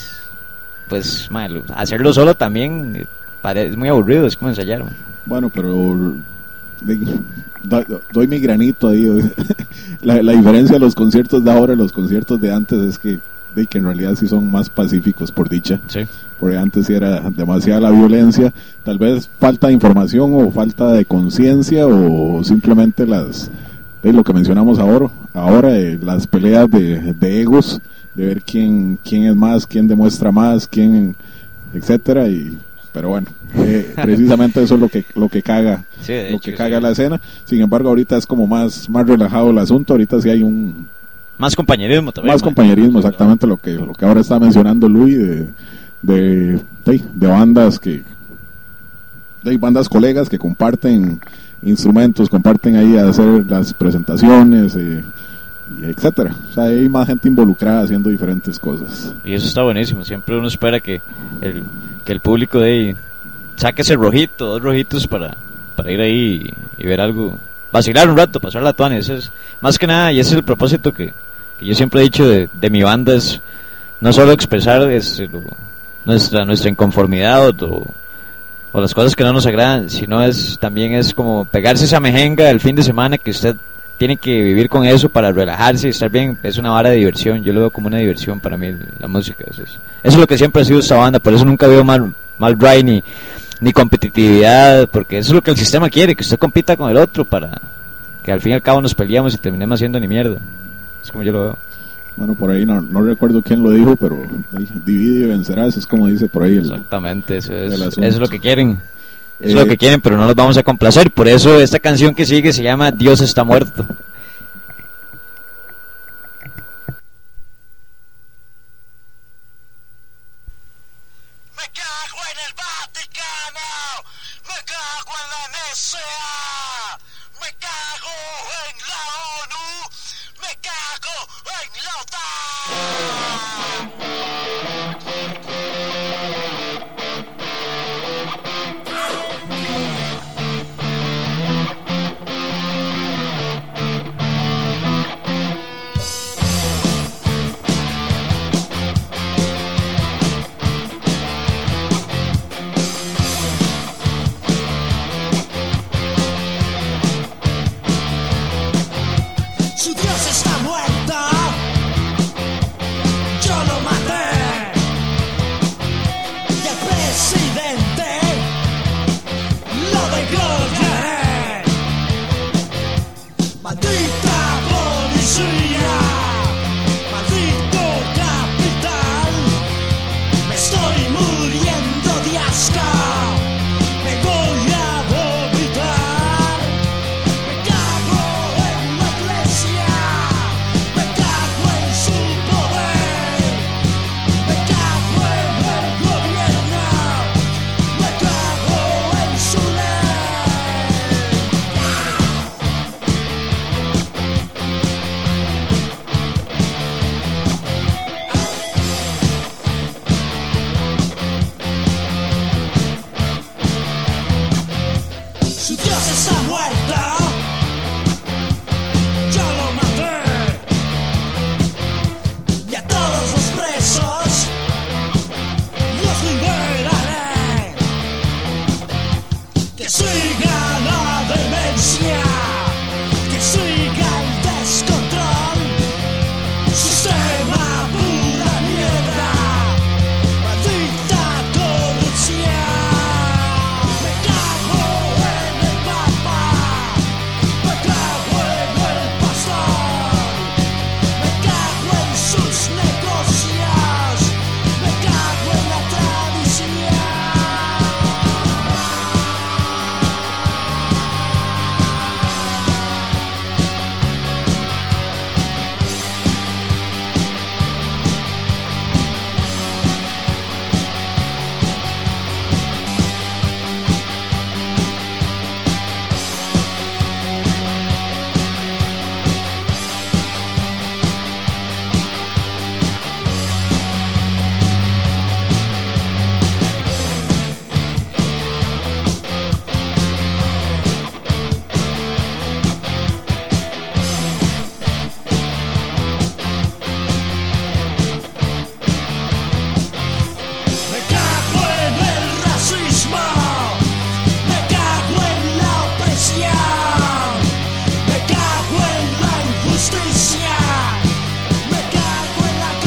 Speaker 8: pues hacerlo solo también es muy aburrido, es como ensayar.
Speaker 3: Bueno, pero doy mi granito ahí. La diferencia de los conciertos de ahora y los conciertos de antes es que en realidad sí son más pacíficos, por dicha. Sí. Porque antes sí era demasiada la violencia, tal vez falta de información o falta de conciencia, o simplemente lo que mencionamos ahora las peleas de egos, de ver quién es más, quién demuestra más, quién, etcétera, pero bueno, precisamente eso es lo que caga, sí, caga la escena. Sin embargo, ahorita es como más relajado el asunto, ahorita sí hay
Speaker 8: más compañerismo también.
Speaker 3: Más compañerismo, exactamente lo que ahora está mencionando Luis, de bandas bandas colegas que comparten instrumentos, comparten ahí a hacer las presentaciones, y etcétera. O sea, hay más gente involucrada haciendo diferentes cosas.
Speaker 8: Y eso está buenísimo. Siempre uno espera que el público saque ese rojito, 2 rojitos para para ir ahí y ver algo, vacilar un rato, pasar la tuana. Ese es, más que nada, y ese es el propósito que yo siempre he dicho de mi banda, es no solo expresar nuestra inconformidad o las cosas que no nos agradan, sino también es como pegarse esa mejenga el fin de semana, que usted tiene que vivir con eso para relajarse y estar bien. Es una vara de diversión, yo lo veo como una diversión para mí, la música. Eso es lo que siempre ha sido esta banda, por eso nunca veo mal drive ni competitividad, porque eso es lo que el sistema quiere, que usted compita con el otro para que al fin y al cabo nos peleamos y terminemos haciendo ni mierda. Es como yo lo veo.
Speaker 3: Bueno, por ahí no recuerdo quién lo dijo, pero divide y vencerás, es como dice por ahí.
Speaker 8: Exactamente, eso es lo que quieren. Es lo que quieren, pero no los vamos a complacer. Por eso esta canción que sigue se llama Dios está muerto.
Speaker 1: Me cago en el Vaticano, me cago en la NSA, me cago en la ONU, me cago en la OTAN. Su Dios está muerto, yo lo maté. Y el presidente lo degollaré. Maldita policía, maldito capitán, me estoy muriendo de asco. Me voy a vomitar. Me cago en la iglesia, me cago en su poder, me cago en el gobierno, me cago en su ley. Su Dios está muerto, yo lo maté. Y a todos los presos los liberaré. Que siga la demencia, que siga el descontrol. Sistema pura mierda, maldita corrupción. Me cago en el Papa, me cago en el pastor, me cago en sus negocios, me cago en la tradición. Me cago en el racismo, me cago en la opresión, me cago en la injusticia, me cago en la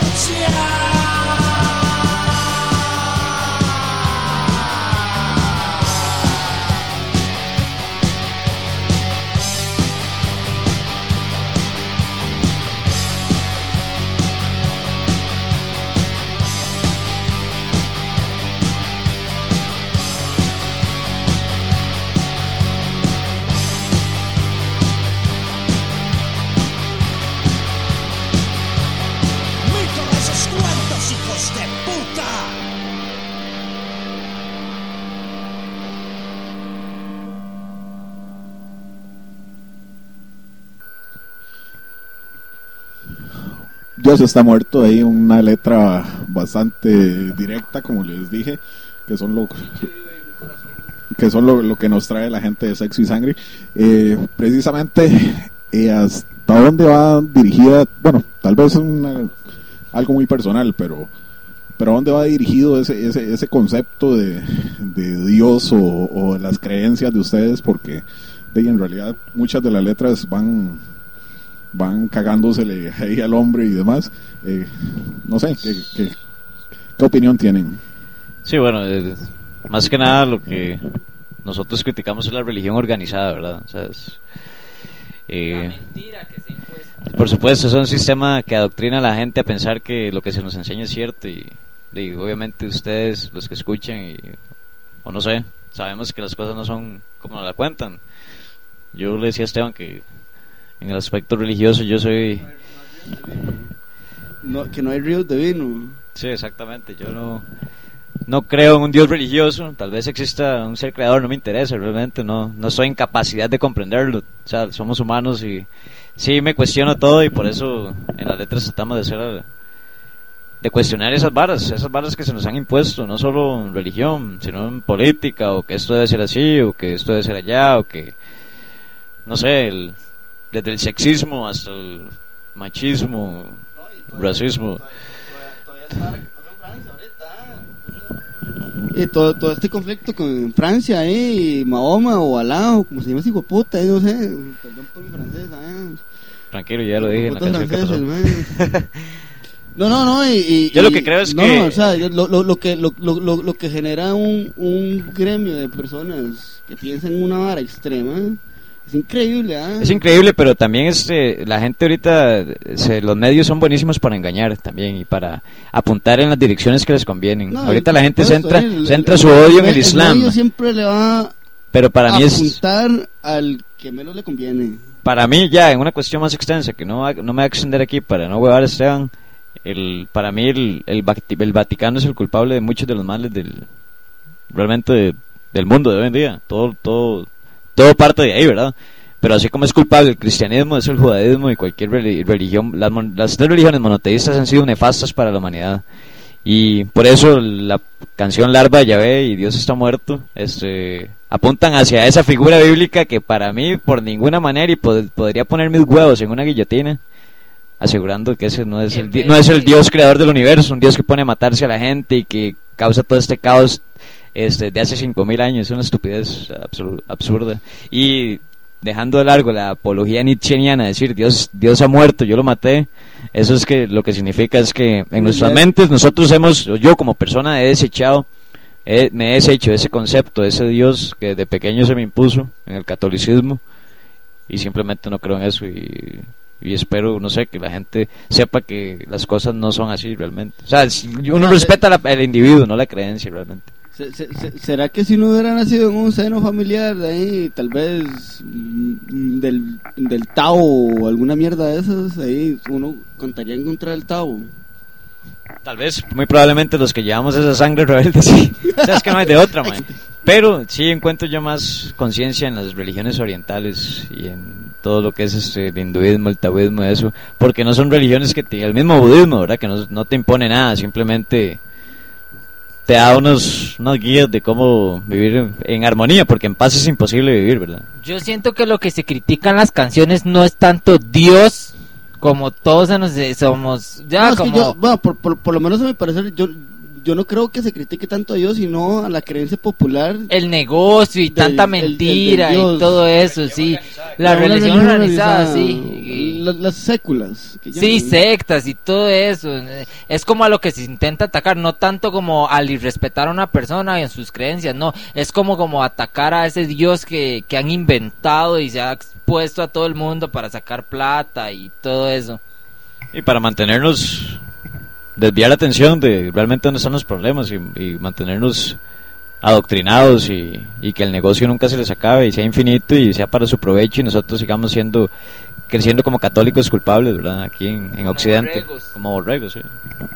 Speaker 1: Mito de esos cuentos, hijos de puta.
Speaker 3: Dios está muerto, ahí una letra bastante directa, como les dije, que son que son lo que nos trae la gente de Sexo y Sangre. Precisamente, ¿hasta dónde va dirigida? Bueno, tal vez algo muy personal, pero ¿a dónde va dirigido ese concepto de Dios o las creencias de ustedes? Porque en realidad muchas de las letras van cagándosele ahí al hombre y demás. No sé, ¿qué opinión tienen?
Speaker 8: Sí, bueno, más que nada lo que nosotros criticamos es la religión organizada, ¿verdad? O sea,
Speaker 5: La mentira que se ha impuesto.
Speaker 8: por supuesto, es un sistema que adoctrina a la gente a pensar que lo que se nos enseña es cierto y obviamente ustedes, los que escuchan, o no sé, sabemos que las cosas no son como nos la cuentan. Yo le decía a Esteban que en el aspecto religioso yo soy...
Speaker 6: Que no hay ríos de vino.
Speaker 8: Sí, exactamente, yo no creo en un Dios religioso, tal vez exista un ser creador, no me interesa, realmente no estoy en capacidad de comprenderlo, o sea, somos humanos y sí me cuestiono todo y por eso en las letras tratamos de cuestionar esas varas que se nos han impuesto, no solo en religión, sino en política, o que esto debe ser así, o que esto debe ser allá, o que, no sé, desde el sexismo hasta el machismo, racismo.
Speaker 6: Todo este conflicto con Francia, Mahoma o Alá, o como se llama ese hijo de puta, no sé, perdón por mi francés,
Speaker 8: Tranquilo, ya lo dije en la canción que pasó.
Speaker 6: No,
Speaker 8: yo lo que creo es que...
Speaker 6: No, o sea, lo que genera un gremio de personas que piensan en una vara extrema es increíble,
Speaker 8: Es increíble, pero también la gente ahorita, los medios son buenísimos para engañar también y para apuntar en las direcciones que les convienen. Ahorita la gente centra su odio en el Islam.
Speaker 6: El medio siempre le va
Speaker 8: pero para mí
Speaker 6: apuntar al que menos le conviene.
Speaker 8: Para mí, ya en una cuestión más extensa, que no me voy a extender aquí para no huevar a Esteban, para mí el Vaticano es el culpable de muchos de los males realmente del mundo de hoy en día. Todo parte de ahí, ¿verdad? Pero así como es culpable el cristianismo, es el judaísmo y cualquier religión. Las tres religiones monoteístas han sido nefastas para la humanidad. Y por eso la canción Larva de Yahvé y Dios está muerto apuntan hacia esa figura bíblica que para mí, por ninguna manera, y podría poner mis huevos en una guillotina, asegurando que ese no es el Dios creador del universo, un Dios que pone a matarse a la gente y que causa todo este caos de hace 5.000 años. Es una estupidez absurda. Y dejando de largo la apología nietzscheana, decir Dios ha muerto, yo lo maté, eso es que lo que significa es que en nuestras mentes yo como persona me he deshecho ese concepto, ese Dios que de pequeño se me impuso en el catolicismo, y simplemente no creo en eso y espero, no sé, que la gente sepa que las cosas no son así realmente. O sea, uno respeta al individuo, no la creencia realmente.
Speaker 6: ¿Será que si no hubiera nacido en un seno familiar de ahí, tal vez del Tao o alguna mierda de esas, ahí uno contaría en contra del Tao?
Speaker 8: Tal vez, muy probablemente los que llevamos esa sangre rebelde, sí. O sea, es que no hay de otra, man. Pero sí encuentro yo más conciencia en las religiones orientales y en todo lo que es el hinduismo, el taoísmo, eso, porque no son religiones el mismo budismo, ¿verdad? Que no te impone nada, simplemente te da unos guías de cómo vivir en armonía, porque en paz es imposible vivir, ¿verdad?
Speaker 5: Yo siento que lo que se critica en las canciones no es tanto Dios, como todos somos ya
Speaker 6: no,
Speaker 5: como...
Speaker 6: por lo menos a mi parecer, yo no creo que se critique tanto a Dios, sino a la creencia popular.
Speaker 5: El negocio y tanta mentira y todo eso, sí. La religión organizada, sí.
Speaker 6: Las séculas.
Speaker 5: Sí, sectas y todo eso. Es como a lo que se intenta atacar, no tanto como al irrespetar a una persona en sus creencias, no. Es como atacar a ese Dios que han inventado y se ha expuesto a todo el mundo para sacar plata y todo eso.
Speaker 8: Y para mantenernos... desviar la atención de realmente dónde están los problemas y mantenernos adoctrinados y que el negocio nunca se les acabe y sea infinito y sea para su provecho y nosotros sigamos creciendo como católicos culpables, ¿verdad? Aquí en Occidente, como borregos, sí.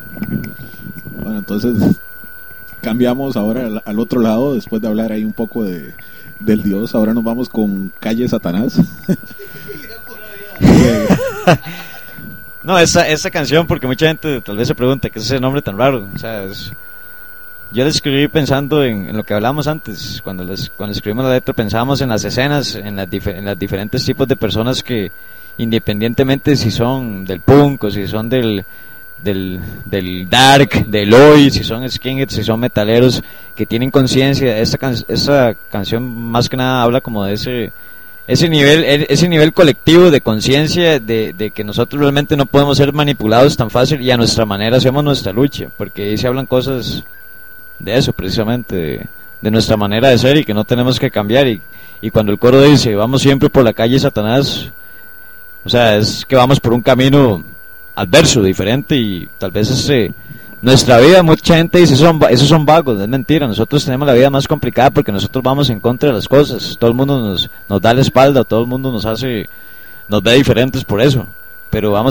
Speaker 3: Bueno, entonces cambiamos ahora al otro lado, después de hablar ahí un poco del Dios. Ahora nos vamos con Calle Satanás.
Speaker 8: No, esa canción, porque mucha gente tal vez se pregunta qué es ese nombre tan raro. O sea, yo la escribí pensando en lo que hablamos antes. Cuando escribimos la letra pensábamos en las escenas, en las diferentes tipos de personas que, independientemente si son del punk o si son del dark, del hoy, si son skinheads, si son metaleros, que tienen conciencia. Esa canción más que nada habla como de ese nivel colectivo de conciencia de que nosotros realmente no podemos ser manipulados tan fácil, y a nuestra manera hacemos nuestra lucha, porque ahí se hablan cosas de eso precisamente, de nuestra manera de ser, y que no tenemos que cambiar. Y cuando el coro dice vamos siempre por la calle Satanás, o sea, es que vamos por un camino adverso, diferente, y tal vez nuestra vida, mucha gente dice esos son vagos. Es mentira, nosotros tenemos la vida más complicada porque nosotros vamos en contra de las cosas. Todo el mundo nos da la espalda, todo el mundo nos ve diferentes por eso, pero vamos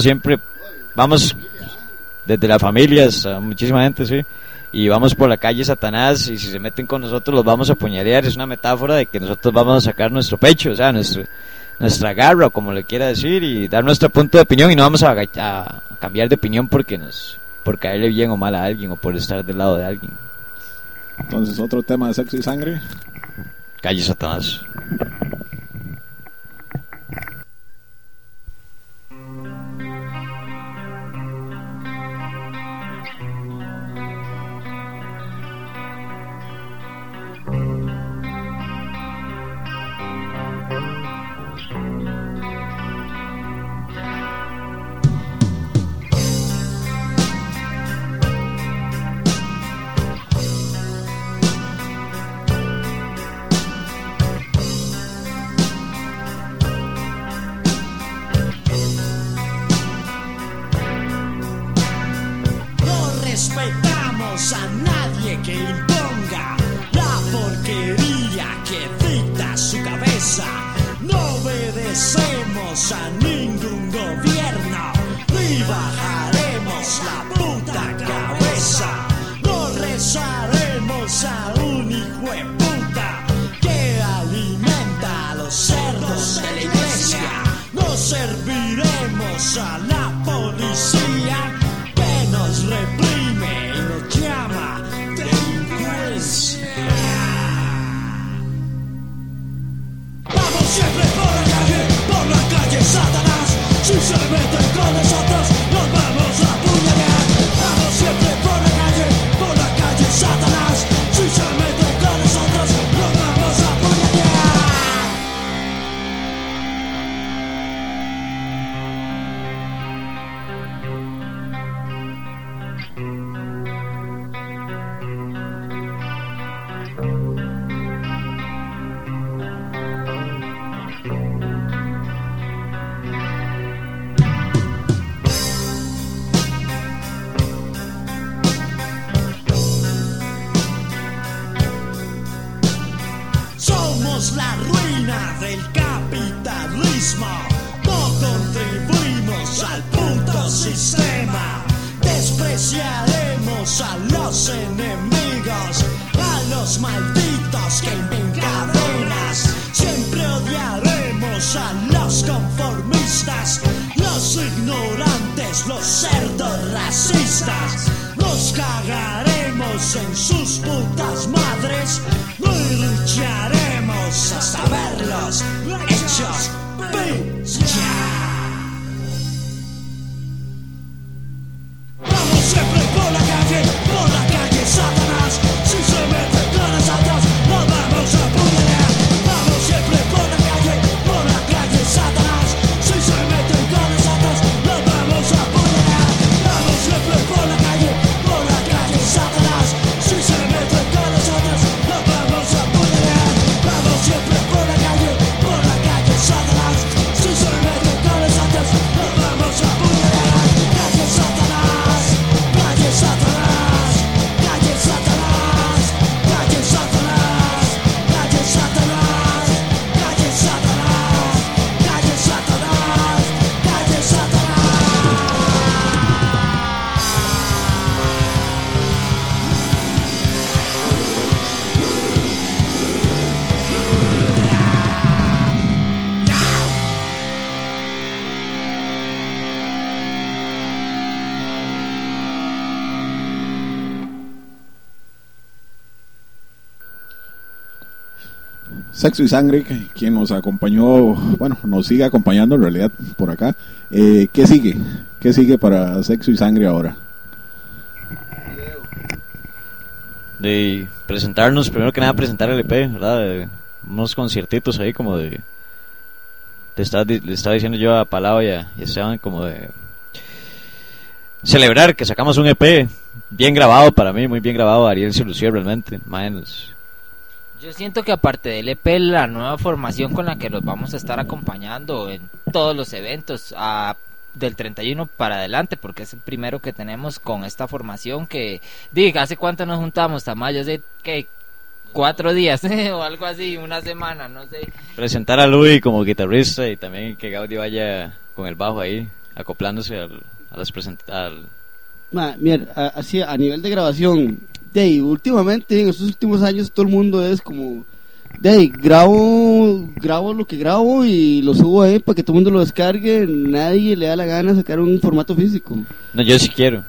Speaker 8: desde la familia hasta muchísima gente, sí, y vamos por la calle Satanás, y si se meten con nosotros los vamos a apuñalear. Es una metáfora de que nosotros vamos a sacar nuestro pecho, o sea, nuestra garra, o como le quiera decir, y dar nuestro punto de opinión, y no vamos a cambiar de opinión por caerle bien o mal a alguien, o por estar del lado de alguien.
Speaker 3: Entonces, otro tema de Sexo y Sangre,
Speaker 8: Calle Satanás.
Speaker 1: Respetamos a nadie que imponga la porquería que dicta su cabeza. No obedecemos a ningún gobierno, ni bajaremos la puta cabeza. No rezaremos a un hijo de puta que alimenta a los cerdos de la iglesia. No serviremos a la policía que nos reprime y nos llama delincuencia. Vamos siempre por la calle Satanás. Si se meten con nosotros, nos vamos a apuñalar. Vamos siempre por la calle Satanás. Si se meten con nosotros, nos vamos a apuñalar. Somos la ruina del capitalismo. No contribuimos al puto sistema. Despreciaremos a los enemigos, a los malditos que encadenas. Siempre odiaremos a los conformistas, los ignorantes, los cerdos racistas. Nos cagaremos en sus putas madres y lucharemos hasta verlos hechos pincha. Vamos siempre por la calle Satanás. Si se meten con nosotros, nos vamos a apuñalar. Vamos siempre por la calle Satanás. Si se meten con nosotros, nos vamos a apuñalar. Vamos siempre por la calle Satanás. Si se meten con nosotros, nos vamos a apuñalar. Vamos siempre por la calle Satanás. Si se meten
Speaker 3: Sexo y Sangre, quien nos acompañó, bueno, nos sigue acompañando en realidad por acá. ¿Qué sigue? ¿Qué sigue para Sexo y Sangre ahora?
Speaker 8: De presentarnos, primero que nada presentar el EP, ¿verdad? Unos conciertitos ahí como de... Le estaba diciendo yo a Palau y a Esteban como de... celebrar que sacamos un EP bien grabado para mí, muy bien grabado. Ariel se lució realmente, menos.
Speaker 5: Yo siento que aparte del EP, la nueva formación con la que los vamos a estar acompañando en todos los eventos del 31 para adelante, porque es el primero que tenemos con esta formación que, diga, ¿hace cuánto nos juntamos, Tamayo? Hace que 4 días o algo así, una semana, no sé.
Speaker 8: Presentar a Luis como guitarrista y también que Gaudi vaya con el bajo ahí, acoplándose a las
Speaker 6: Mira, así a nivel de grabación, últimamente en estos últimos años todo el mundo es como grabo lo que grabo y lo subo ahí para que todo el mundo lo descargue. Nadie le da la gana de sacar un formato físico.
Speaker 8: No, yo sí quiero.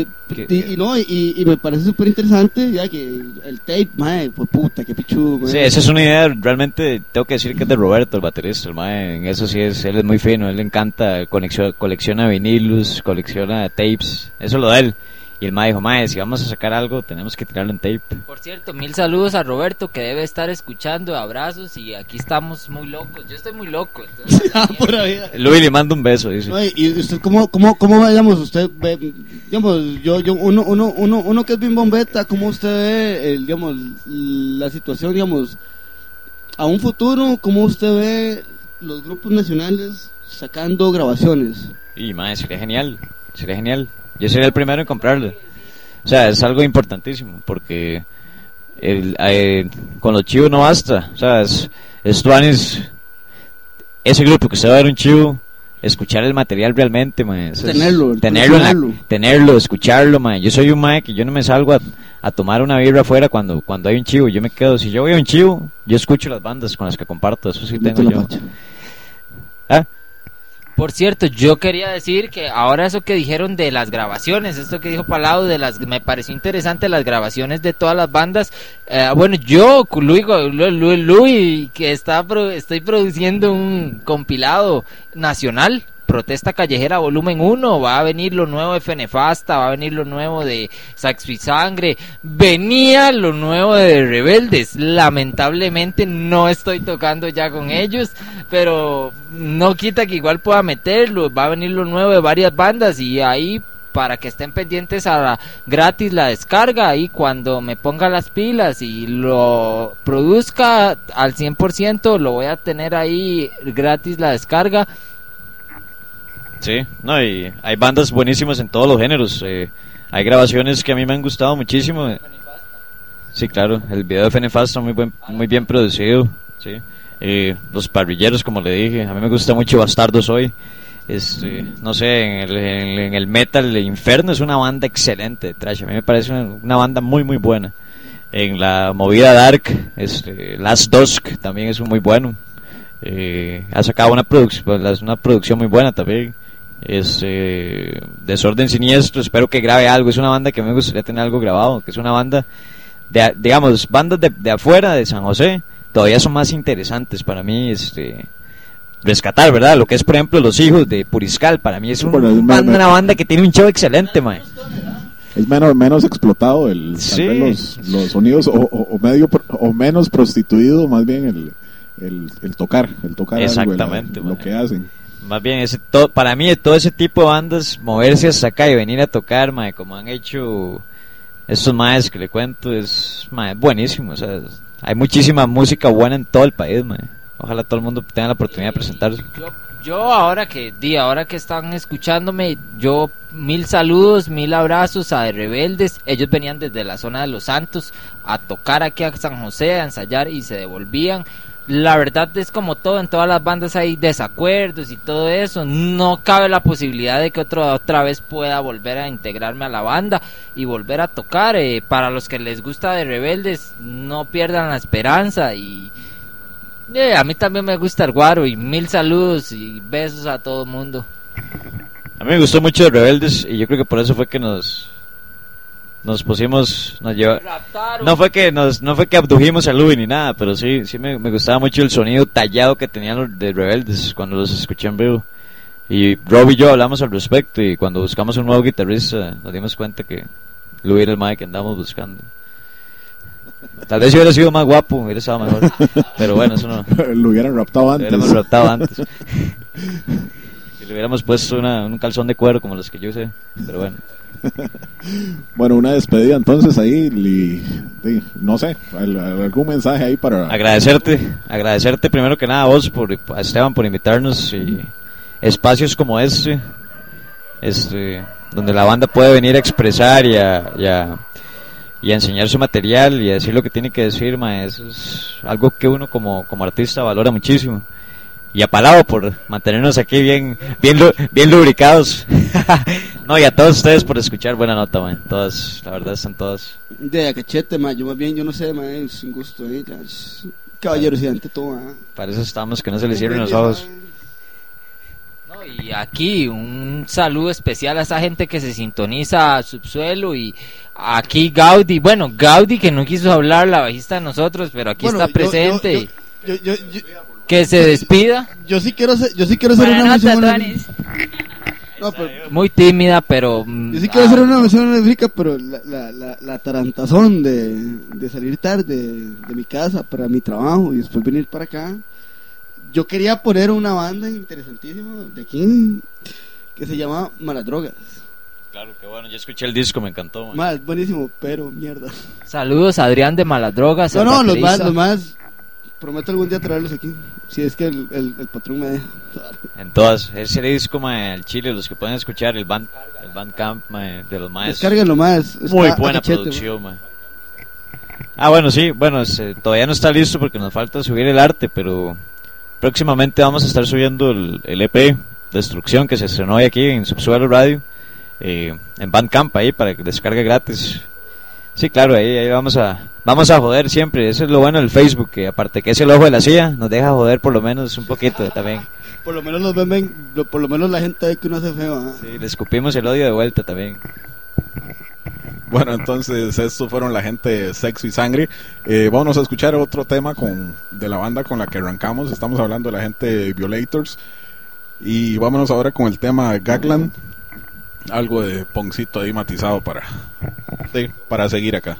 Speaker 6: Y me parece súper interesante ya que el tape, fue puta, qué pichudo.
Speaker 8: Sí, esa es una idea, realmente tengo que decir que es de Roberto, el baterista. El en eso sí él es muy fino, él le encanta, colecciona vinilos, colecciona tapes, eso es lo de él. Y el dijo, si vamos a sacar algo, tenemos que tirarlo en tape.
Speaker 5: Por cierto, 1000 saludos a Roberto, que debe estar escuchando, abrazos, y aquí estamos muy locos. Yo estoy muy loco.
Speaker 8: Luis le manda un beso, dice.
Speaker 6: ¿Y usted cómo digamos, usted ve, digamos, uno que es bien bombeta, cómo usted ve, digamos, la situación, digamos, a un futuro, cómo usted ve los grupos nacionales sacando grabaciones?
Speaker 8: Y sería genial. Yo sería el primero en comprarlo. O sea, es algo importantísimo porque con los chivos no basta. O sea, ese grupo que se va a ver un chivo, escuchar el material realmente, tenerlo, escucharlo, Yo soy un que yo no me salgo a tomar una birra afuera cuando hay un chivo. Yo me quedo, si yo voy a un chivo, yo escucho las bandas con las que comparto. Eso sí tengo yo.
Speaker 5: Por cierto, yo quería decir que ahora eso que dijeron de las grabaciones, esto que dijo Palau, me pareció interesante las grabaciones de todas las bandas. Bueno, yo, Luis, que estoy produciendo un compilado nacional, Protesta Callejera Volumen 1, va a venir lo nuevo de Fenefasta, va a venir lo nuevo de Sexo y Sangre, venía lo nuevo de Rebeldes. Lamentablemente no estoy tocando ya con ellos, pero no quita que igual pueda meterlo. Va a venir lo nuevo de varias bandas y ahí, para que estén pendientes gratis la descarga, y cuando me ponga las pilas y lo produzca al 100%, lo voy a tener ahí gratis la descarga.
Speaker 8: Sí, y hay bandas buenísimas en todos los géneros. Hay grabaciones que a mí me han gustado muchísimo. Sí, claro, el video de Fenefasta muy bien producido. Sí. Los parrilleros, como le dije, a mí me gusta mucho Bastardos Hoy. No sé, en el metal, Inferno es una banda excelente de thrash. A mí me parece una banda muy buena. En la movida dark, Last Dusk también es muy bueno. Ha sacado una producción muy buena también. Desorden Siniestro, espero que grabe algo. Es una banda que me gustaría tener algo grabado, que es una banda digamos, bandas de afuera de San José todavía son más interesantes para mí, rescatar, ¿verdad? Lo que es, por ejemplo, Los Hijos de Puriscal, para mí es una banda que tiene un show excelente, mae.
Speaker 3: Es menos explotado los sonidos o menos prostituido más bien el tocar
Speaker 8: exactamente,
Speaker 3: algo, lo que hacen.
Speaker 8: Más bien para mí todo ese tipo de bandas, moverse hasta acá y venir a tocar, mae, como han hecho estos maes que le cuento, es buenísimo. O sea, hay muchísima música buena en todo el país, mae. Ojalá todo el mundo tenga la oportunidad de presentarse.
Speaker 5: Yo ahora que están escuchándome, 1000 saludos, 1000 abrazos a Rebeldes. Ellos venían desde la zona de Los Santos a tocar aquí a San José, a ensayar, y se devolvían. La verdad es como todo, en todas las bandas hay desacuerdos y todo eso. No cabe la posibilidad de que otra vez pueda volver a integrarme a la banda y volver a tocar. Para los que les gusta de Rebeldes, no pierdan la esperanza. Y a mí también me gusta el guaro. Y 1000 saludos y besos a todo el mundo.
Speaker 8: A mí me gustó mucho de Rebeldes y yo creo que por eso fue que nos nos pusimos, no fue que abdujimos a Louis ni nada, pero sí me gustaba mucho el sonido tallado que tenían los de Rebeldes cuando los escuché en vivo. Y Rob y yo hablamos al respecto, y cuando buscamos un nuevo guitarrista nos dimos cuenta que Louis era el mae que andábamos buscando. Tal vez si hubiera sido más guapo, hubiera estado mejor. Pero bueno, eso no.
Speaker 3: Lo hubieran raptado antes.
Speaker 8: Lo hubiéramos raptado antes. Y le hubiéramos puesto un calzón de cuero como los que yo usé. Pero bueno.
Speaker 3: Bueno, una despedida entonces ahí. No sé, algún mensaje ahí para.
Speaker 8: Agradecerte primero que nada a vos, a Esteban, por invitarnos. Y espacios como donde la banda puede venir a expresar y a enseñar su material y a decir lo que tiene que decir, eso es algo que uno como artista valora muchísimo. Y a Palao por mantenernos aquí bien lubricados. No, y a todos ustedes por escuchar. Buena nota, todas, la verdad están todas
Speaker 6: de a cachete, yo más bien, yo no sé, es un gusto, caballerosidad ante todo.
Speaker 8: Para eso estamos, que no se le cierren los ojos.
Speaker 5: Y aquí un saludo especial a esa gente que se sintoniza a Subsuelo, y aquí Gaudi, que no quiso hablar, la bajista de nosotros, pero aquí está presente.
Speaker 6: Yo,
Speaker 5: que se despida.
Speaker 6: Yo sí quiero hacer una mención. No, pero,
Speaker 5: muy tímida, pero
Speaker 6: yo sí quiero hacer una mención honorífica, pero la tarantazón de salir tarde de mi casa para mi trabajo y después venir para acá. Yo quería poner una banda interesantísima de aquí que se llama Maladrogas.
Speaker 8: Claro, que bueno, yo escuché el disco, me encantó.
Speaker 6: Buenísimo, pero mierda.
Speaker 5: Saludos a Adrián de Maladrogas.
Speaker 6: No, los más, prometo algún día traerlos aquí, si es que el patrón me deja.
Speaker 8: En todas, ese disco, el Chile, los que pueden escuchar, el Bandcamp de los maes.
Speaker 6: Descárguenlo más.
Speaker 8: Muy buena producción, todavía no está listo porque nos falta subir el arte, pero próximamente vamos a estar subiendo el EP Destrucción, que se estrenó hoy aquí en Subsuelo Radio, en Bandcamp, ahí para que descargue gratis. Sí, claro, ahí vamos a joder siempre. Eso es lo bueno del Facebook, que aparte que es el ojo de la CIA, nos deja joder por lo menos un poquito también.
Speaker 6: Por lo menos por lo menos la gente ve que uno hace feo.
Speaker 8: Sí, le escupimos el odio de vuelta también.
Speaker 3: Bueno, entonces estos fueron la gente de Sexo y Sangre. Vamos a escuchar otro tema de la banda con la que arrancamos. Estamos hablando de la gente de Violators. Y vámonos ahora con el tema Gagland. Algo de poncito ahí matizado para seguir acá.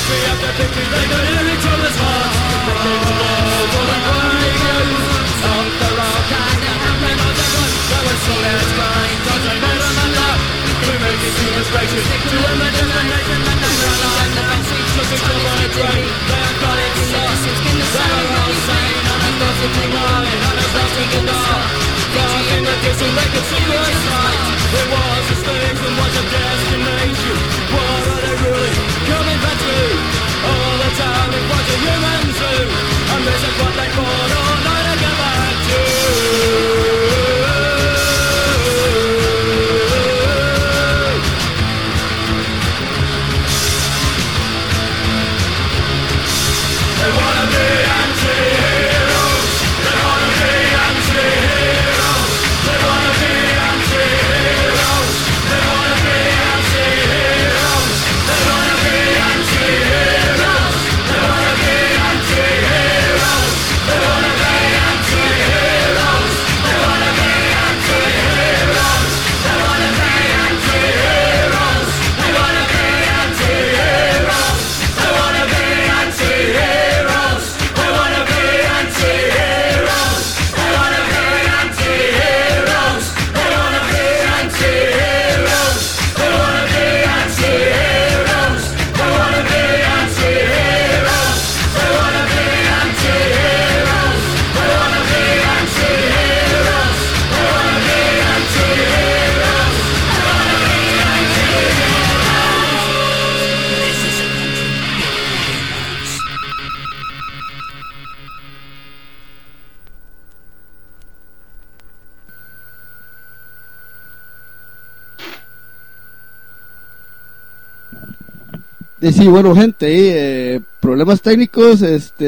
Speaker 6: Sí, bueno, gente, problemas técnicos,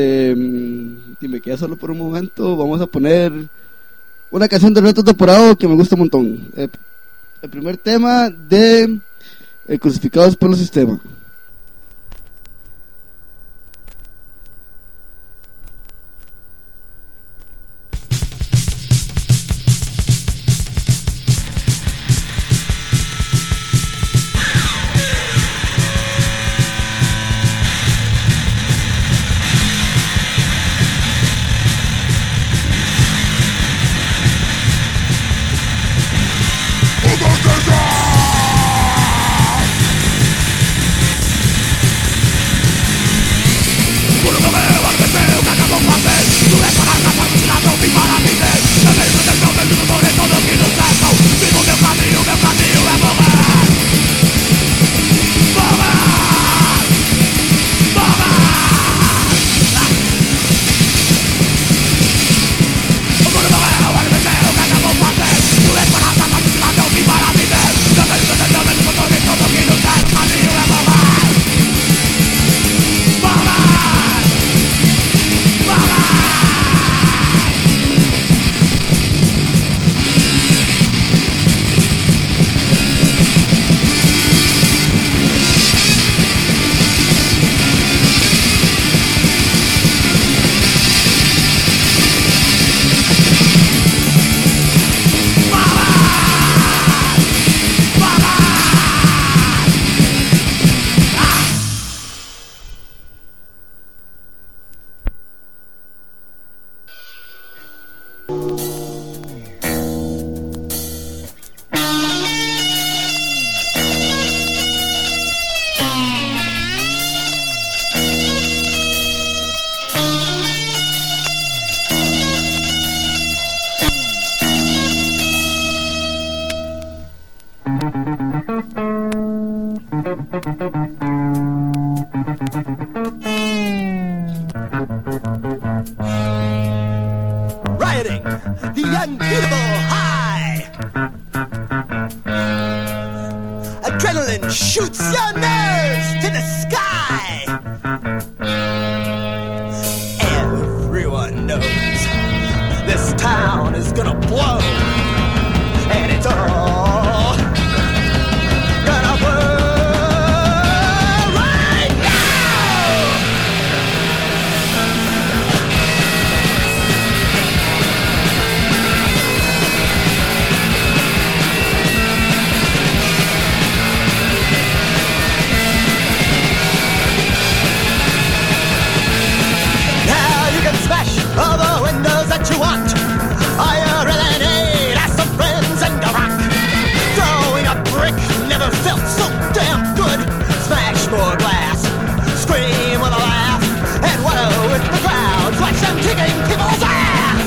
Speaker 6: y me queda solo por un momento. Vamos a poner una canción de Reto Temporado que me gusta un montón. El primer tema de Crucificados por el Sistema.
Speaker 1: Rioting, the unbeatable high. Adrenaline shoots your nerves to the sky. Everyone knows this town is gonna blow, and it's all gonna burn right now.
Speaker 9: hourglass. Scream with a laugh and wallow with the crowd. Watch them kicking people's ass.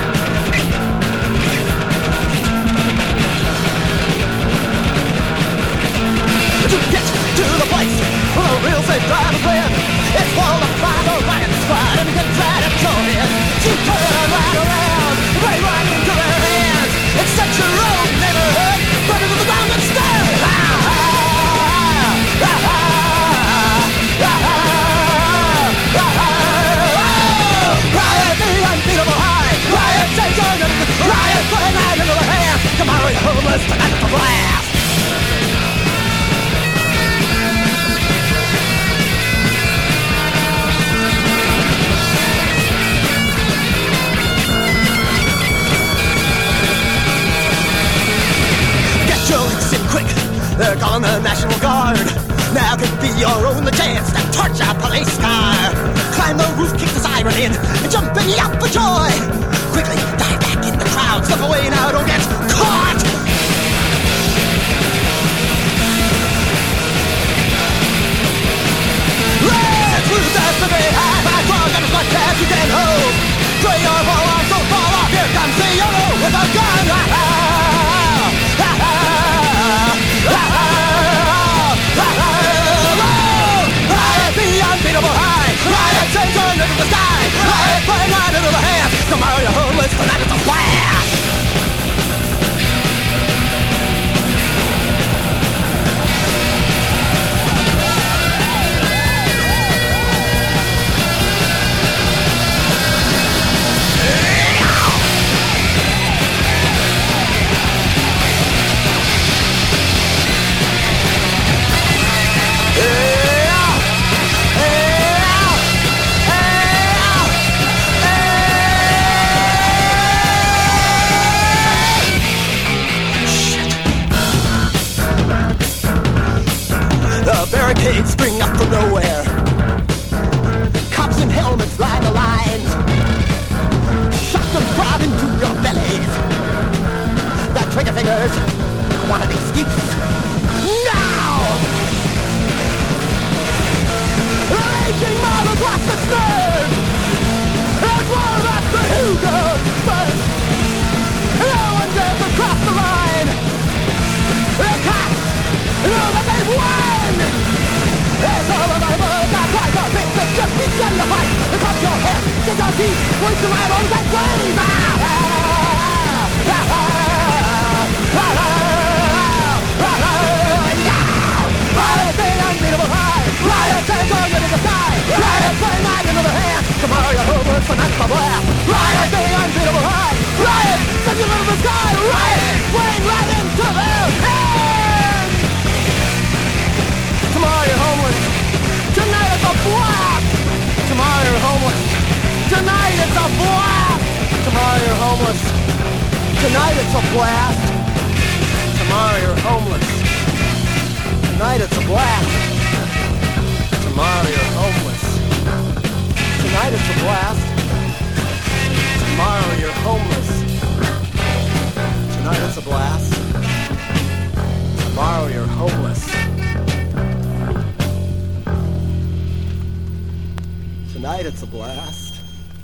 Speaker 9: To get to the place where the real safe drivers win, it's called a Fido Riot Squad, and you can try to join in. You turn right around, right into their hands. It's such a old neighborhood, burning to the ground and stand. Riot, the unbeatable high. Riot, take on the riot, put a knife into the hand. Tomorrow you're homeless, tonight it's a blast. Quick, they're calling the National Guard. Now could be your only chance to torch a police car. Climb the roof, kick the siren in, and jump and yelp for joy. Quickly dive back in the crowd, slip away now, don't get caught. Let's lose us the big high drug and as much as you can hold. Throw your ball on, don't fall off, here comes the YOLO with a gun. Riot, the unbeatable high. Riot, take on into the sky. Riot, put a knife into the hand. Tomorrow you're homeless, tonight it's a blast. Barricades spring up from nowhere. Cops in helmets line the lines. Shot them prod into your bellies. The trigger fingers want an excuse. Now! Raging mob across the stern. And war after who goes first. No one dares to cross the line. The cops know that they've won. It's all about the price of it. It's just begun to fight. It's up your head. Get your teeth. Point to my own that way. Riot, the unbeatable high. Riot, take on into the sky. Riot, put a knife into the hand. Tomorrow you're homeless, tonight's the blast. Riot, the unbeatable high. Riot, send you into the sky. Riot, playing right into their hands. Tomorrow you're homeless. Tonight it's a blast. Tomorrow you're homeless. Tonight it's a blast. Tomorrow you're homeless. Tonight it's a blast. Tomorrow you're homeless. Tonight it's a blast. Tomorrow you're homeless. Tonight it's a blast. Tomorrow you're homeless. Tonight it's a blast. Tomorrow you're homeless. Tonight it's a blast.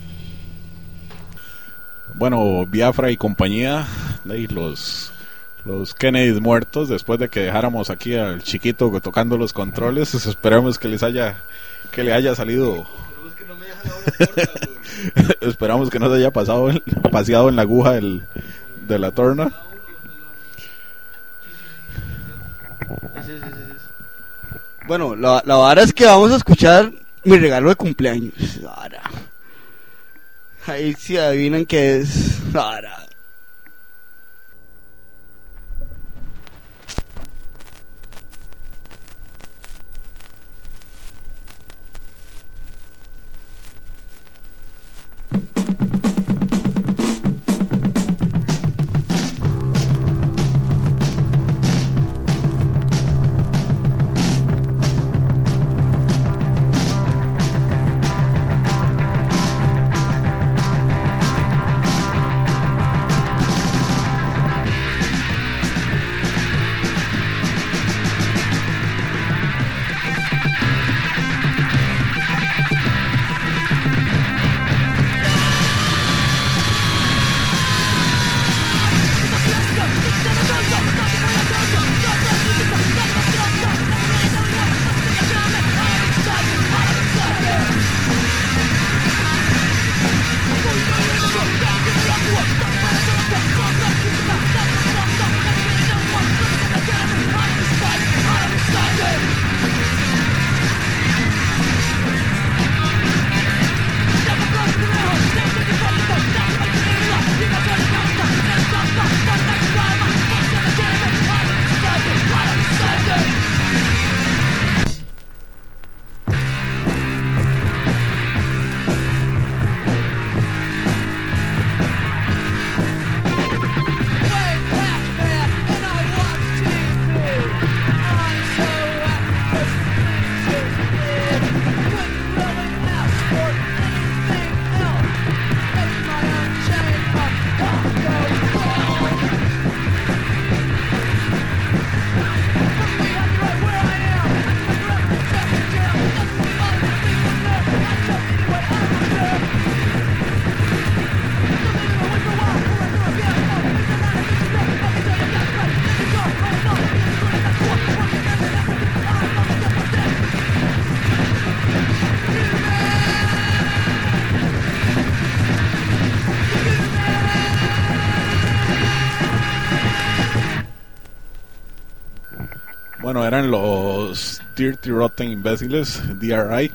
Speaker 3: Bueno, Biafra y compañía, los Kennedys muertos, después de que dejáramos aquí al chiquito tocando los controles, esperamos que le haya salido. Esperamos que no se haya paseado en la aguja de la torna.
Speaker 6: Bueno, la vara es que vamos a escuchar mi regalo de cumpleaños. Vara. Ahí sí adivinan qué es. Vara.
Speaker 3: Bueno, eran los Dirty Rotten Imbéciles, DRI,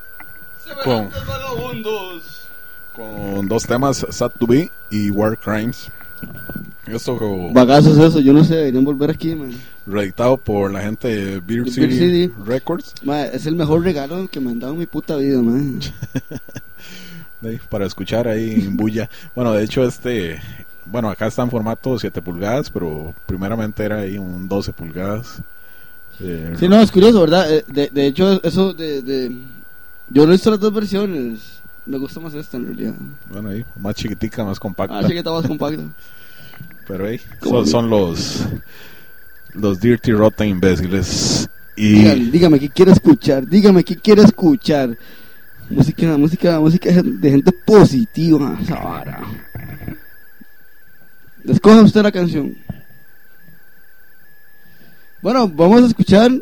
Speaker 3: con dos temas, Sad to Be y War Crimes. Esto
Speaker 6: Bagazos eso, yo no sé, deberían volver aquí, man.
Speaker 3: reeditado por la gente de Beer
Speaker 6: De
Speaker 3: City,
Speaker 6: Beer City
Speaker 3: Records.
Speaker 6: Ma, es el mejor regalo que me han dado en mi puta vida, man.
Speaker 3: Para escuchar ahí en bulla. Bueno, de hecho bueno, acá está en formato 7 pulgadas, pero primeramente era ahí un 12 pulgadas.
Speaker 6: Sí, no, es curioso, ¿verdad? De hecho, eso yo lo he visto las dos versiones. Me gusta más esta, en realidad.
Speaker 3: Bueno, ahí, más chiquitica, más compacta.
Speaker 6: Chiquita, más compacta.
Speaker 3: Pero ahí, son los Dirty Rotten Imbéciles. Y
Speaker 6: Dígame qué quiere escuchar. Música de gente positiva. Sara. Escoja usted la canción. Bueno, vamos a escuchar.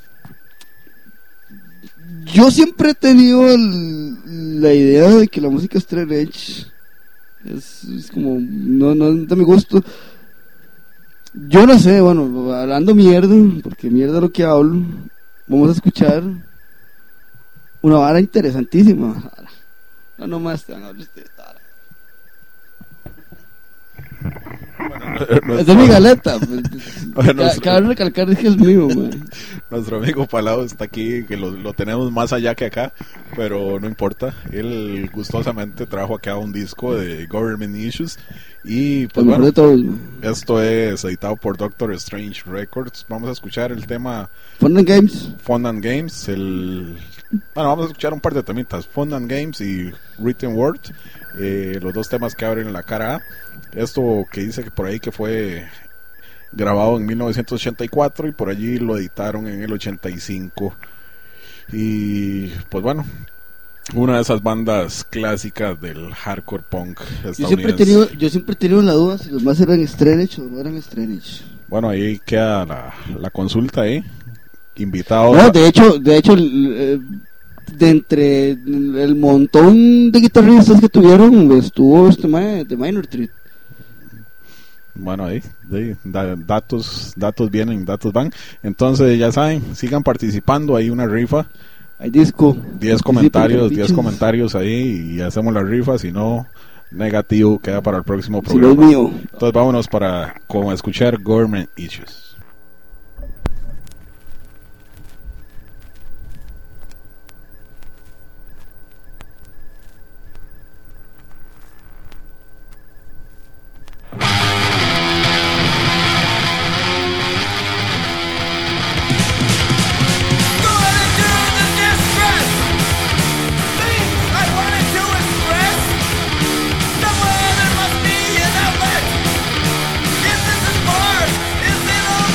Speaker 6: Yo siempre he tenido la idea de que la música straight edge es como no es de mi gusto. Yo no sé, bueno, hablando mierda, porque mierda es lo que hablo. Vamos a escuchar una vara interesantísima. No más te van a hablar ustedes. Es de mi galeta. Cabe recalcar que es mío, man.
Speaker 3: Nuestro amigo Palado está aquí, que lo tenemos más allá que acá, pero no importa. Él gustosamente trajo acá un disco de Government Issues. Y pues bueno,
Speaker 6: de todos,
Speaker 3: esto es editado por Doctor Strange Records. Vamos a escuchar el tema
Speaker 6: Fun and Games.
Speaker 3: Bueno, vamos a escuchar un par de temitas, Fun and Games y Written Word, los dos temas que abren la cara A. Esto que dice que por ahí que fue grabado en 1984 y por allí lo editaron en el 85. Y pues bueno, una de esas bandas clásicas del hardcore punk estadounidense.
Speaker 6: Yo siempre he tenido la duda si los más eran straight edge o no eran straight edge.
Speaker 3: Bueno, ahí queda la consulta ahí. Invitado.
Speaker 6: No, de hecho, de entre el montón de guitarristas que tuvieron, estuvo este mae de Minor Threat.
Speaker 3: Bueno, ahí datos vienen, datos van. Entonces ya saben, sigan participando, hay una rifa.
Speaker 6: Hay disco.
Speaker 3: 10 comentarios ahí y hacemos la rifa, si no, negativo, queda para el próximo programa.
Speaker 6: Si no es mío.
Speaker 3: Entonces vámonos con escuchar Government Issues.
Speaker 9: Somewhere there must be an outlet. If this is part, is it all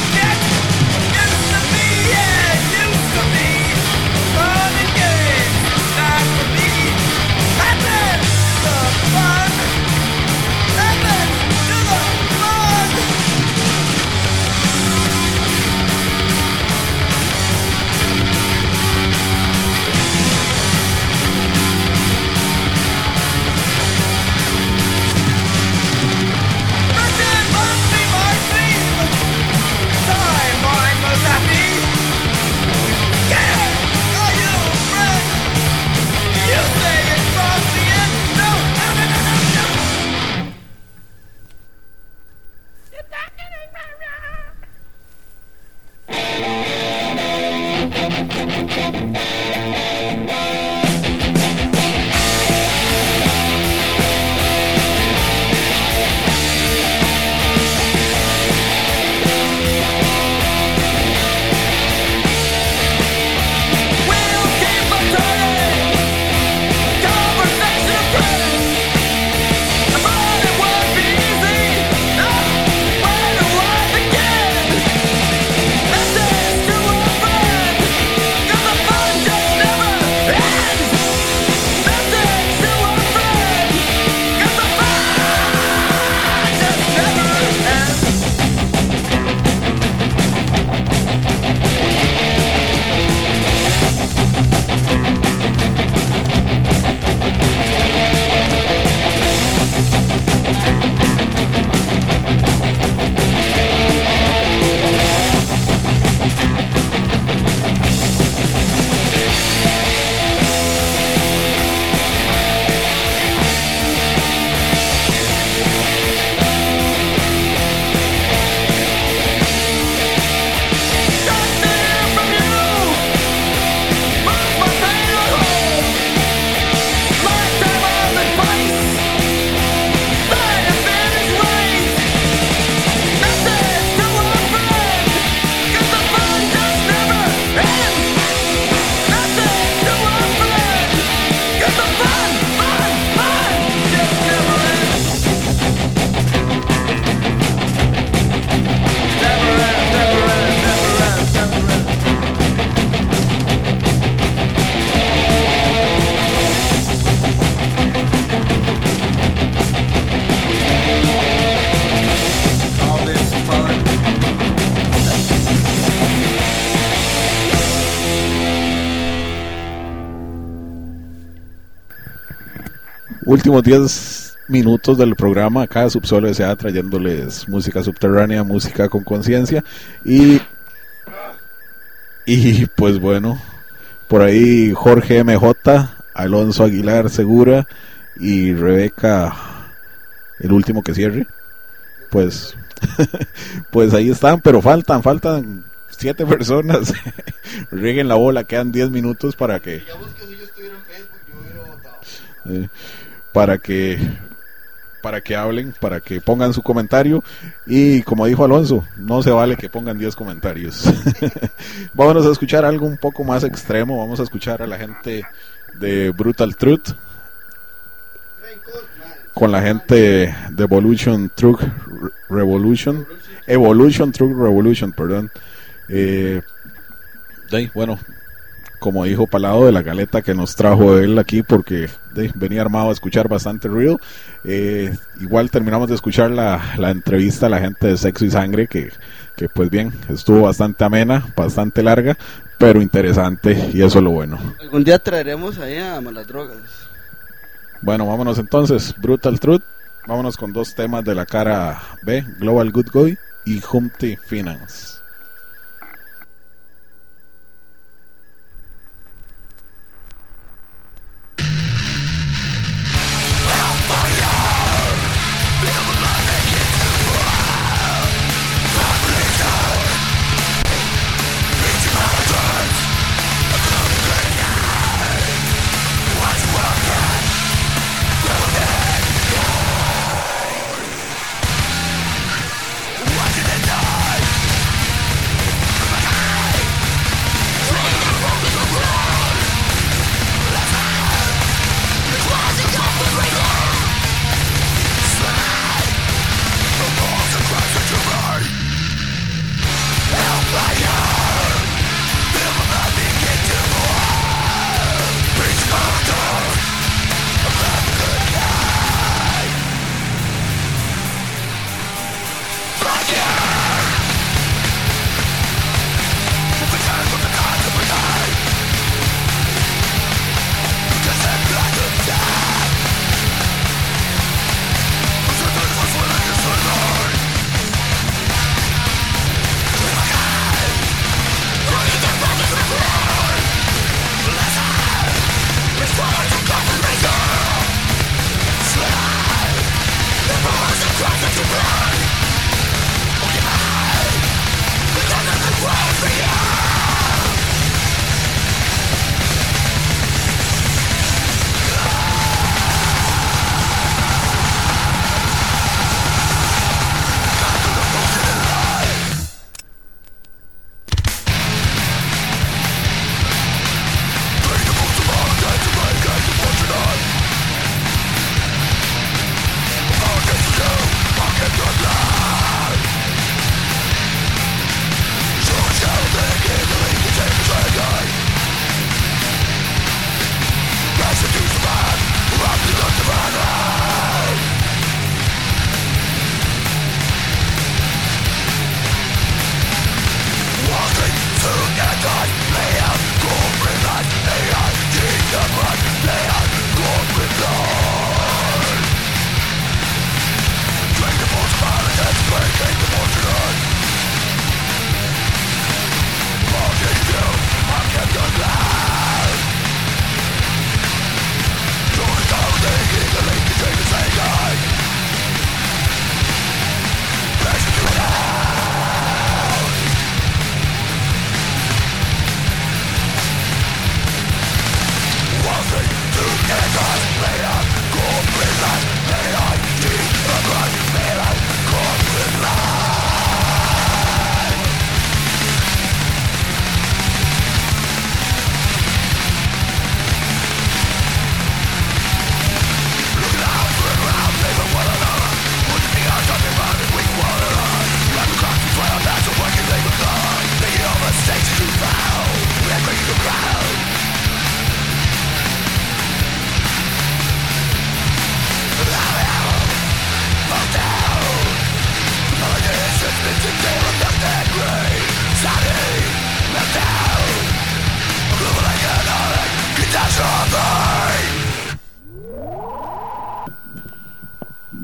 Speaker 3: últimos 10 minutos del programa acá de Subsuelo S.A. trayéndoles música subterránea, música con conciencia y pues bueno, por ahí Jorge MJ, Alonso Aguilar Segura y Rebeca, el último que cierre, pues pues ahí están, pero faltan 7 personas. Rieguen la bola, quedan 10 minutos para que
Speaker 6: Digamos que si yo estuviera en Facebook, yo hubiera votado.
Speaker 3: para que hablen, para que pongan su comentario y como dijo Alonso, no se vale que pongan 10 comentarios. Vámonos a escuchar algo un poco más extremo, vamos a escuchar a la gente de Brutal Truth con la gente de Evolution Truth Revolution, perdón. Bueno, como dijo Palado, de la galeta que nos trajo él aquí, porque venía armado a escuchar bastante real. Igual terminamos de escuchar la entrevista a la gente de Sexo y Sangre, que pues bien, estuvo bastante amena, bastante larga, pero interesante, y eso es lo bueno.
Speaker 6: Algún día traeremos ahí a Malas Drogas.
Speaker 3: Bueno, vámonos entonces, Brutal Truth, vámonos con 2 temas de la cara B, Global Good Guy y Humpty Finance.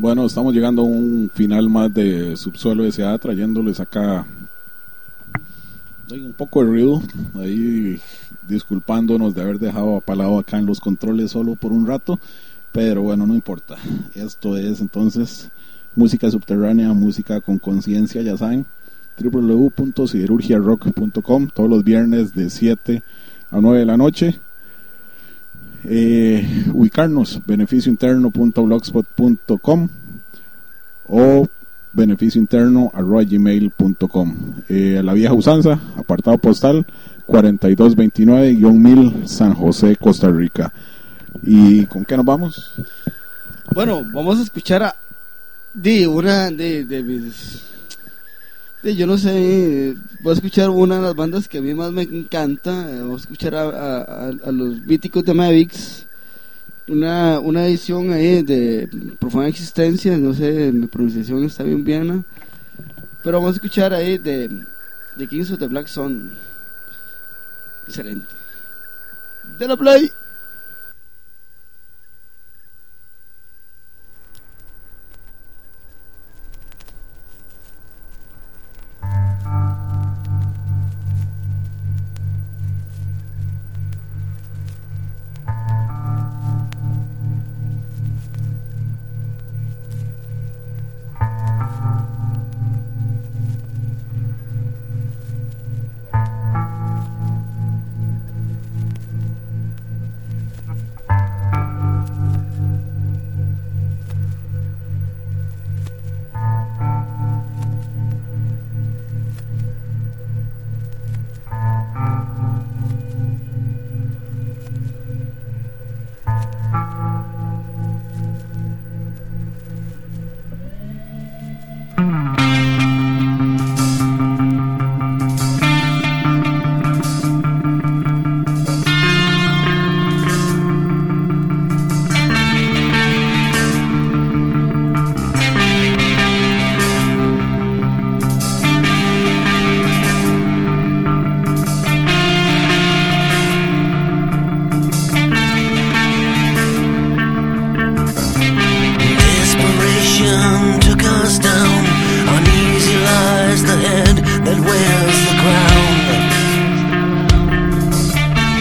Speaker 3: Bueno, estamos llegando a un final más de Subsuelo S.A. trayéndoles acá un poco de ruido, ahí disculpándonos de haber dejado a Palao acá en los controles solo por un rato, pero bueno, no importa. Esto es entonces música subterránea, música con conciencia, ya saben, www.siderurgiarock.com, todos los viernes de 7 a 9 de la noche. Ubicarnos beneficiointerno.blogspot.com o beneficiointerno@gmail.com. La vieja usanza, apartado postal 4229-1000, San José, Costa Rica. ¿Y con qué nos vamos?
Speaker 6: Bueno, vamos a escuchar a una de mis... yo no sé, voy a escuchar una de las bandas que a mí más me encanta. Voy a escuchar a los míticos de Mavics, una edición ahí de Profana Existencia, no sé, mi pronunciación está bien, ¿no? Pero vamos a escuchar ahí de Kings of the Black Sun. Excelente. De la play.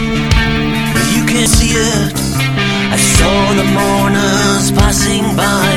Speaker 1: See it. I saw the mourners passing by.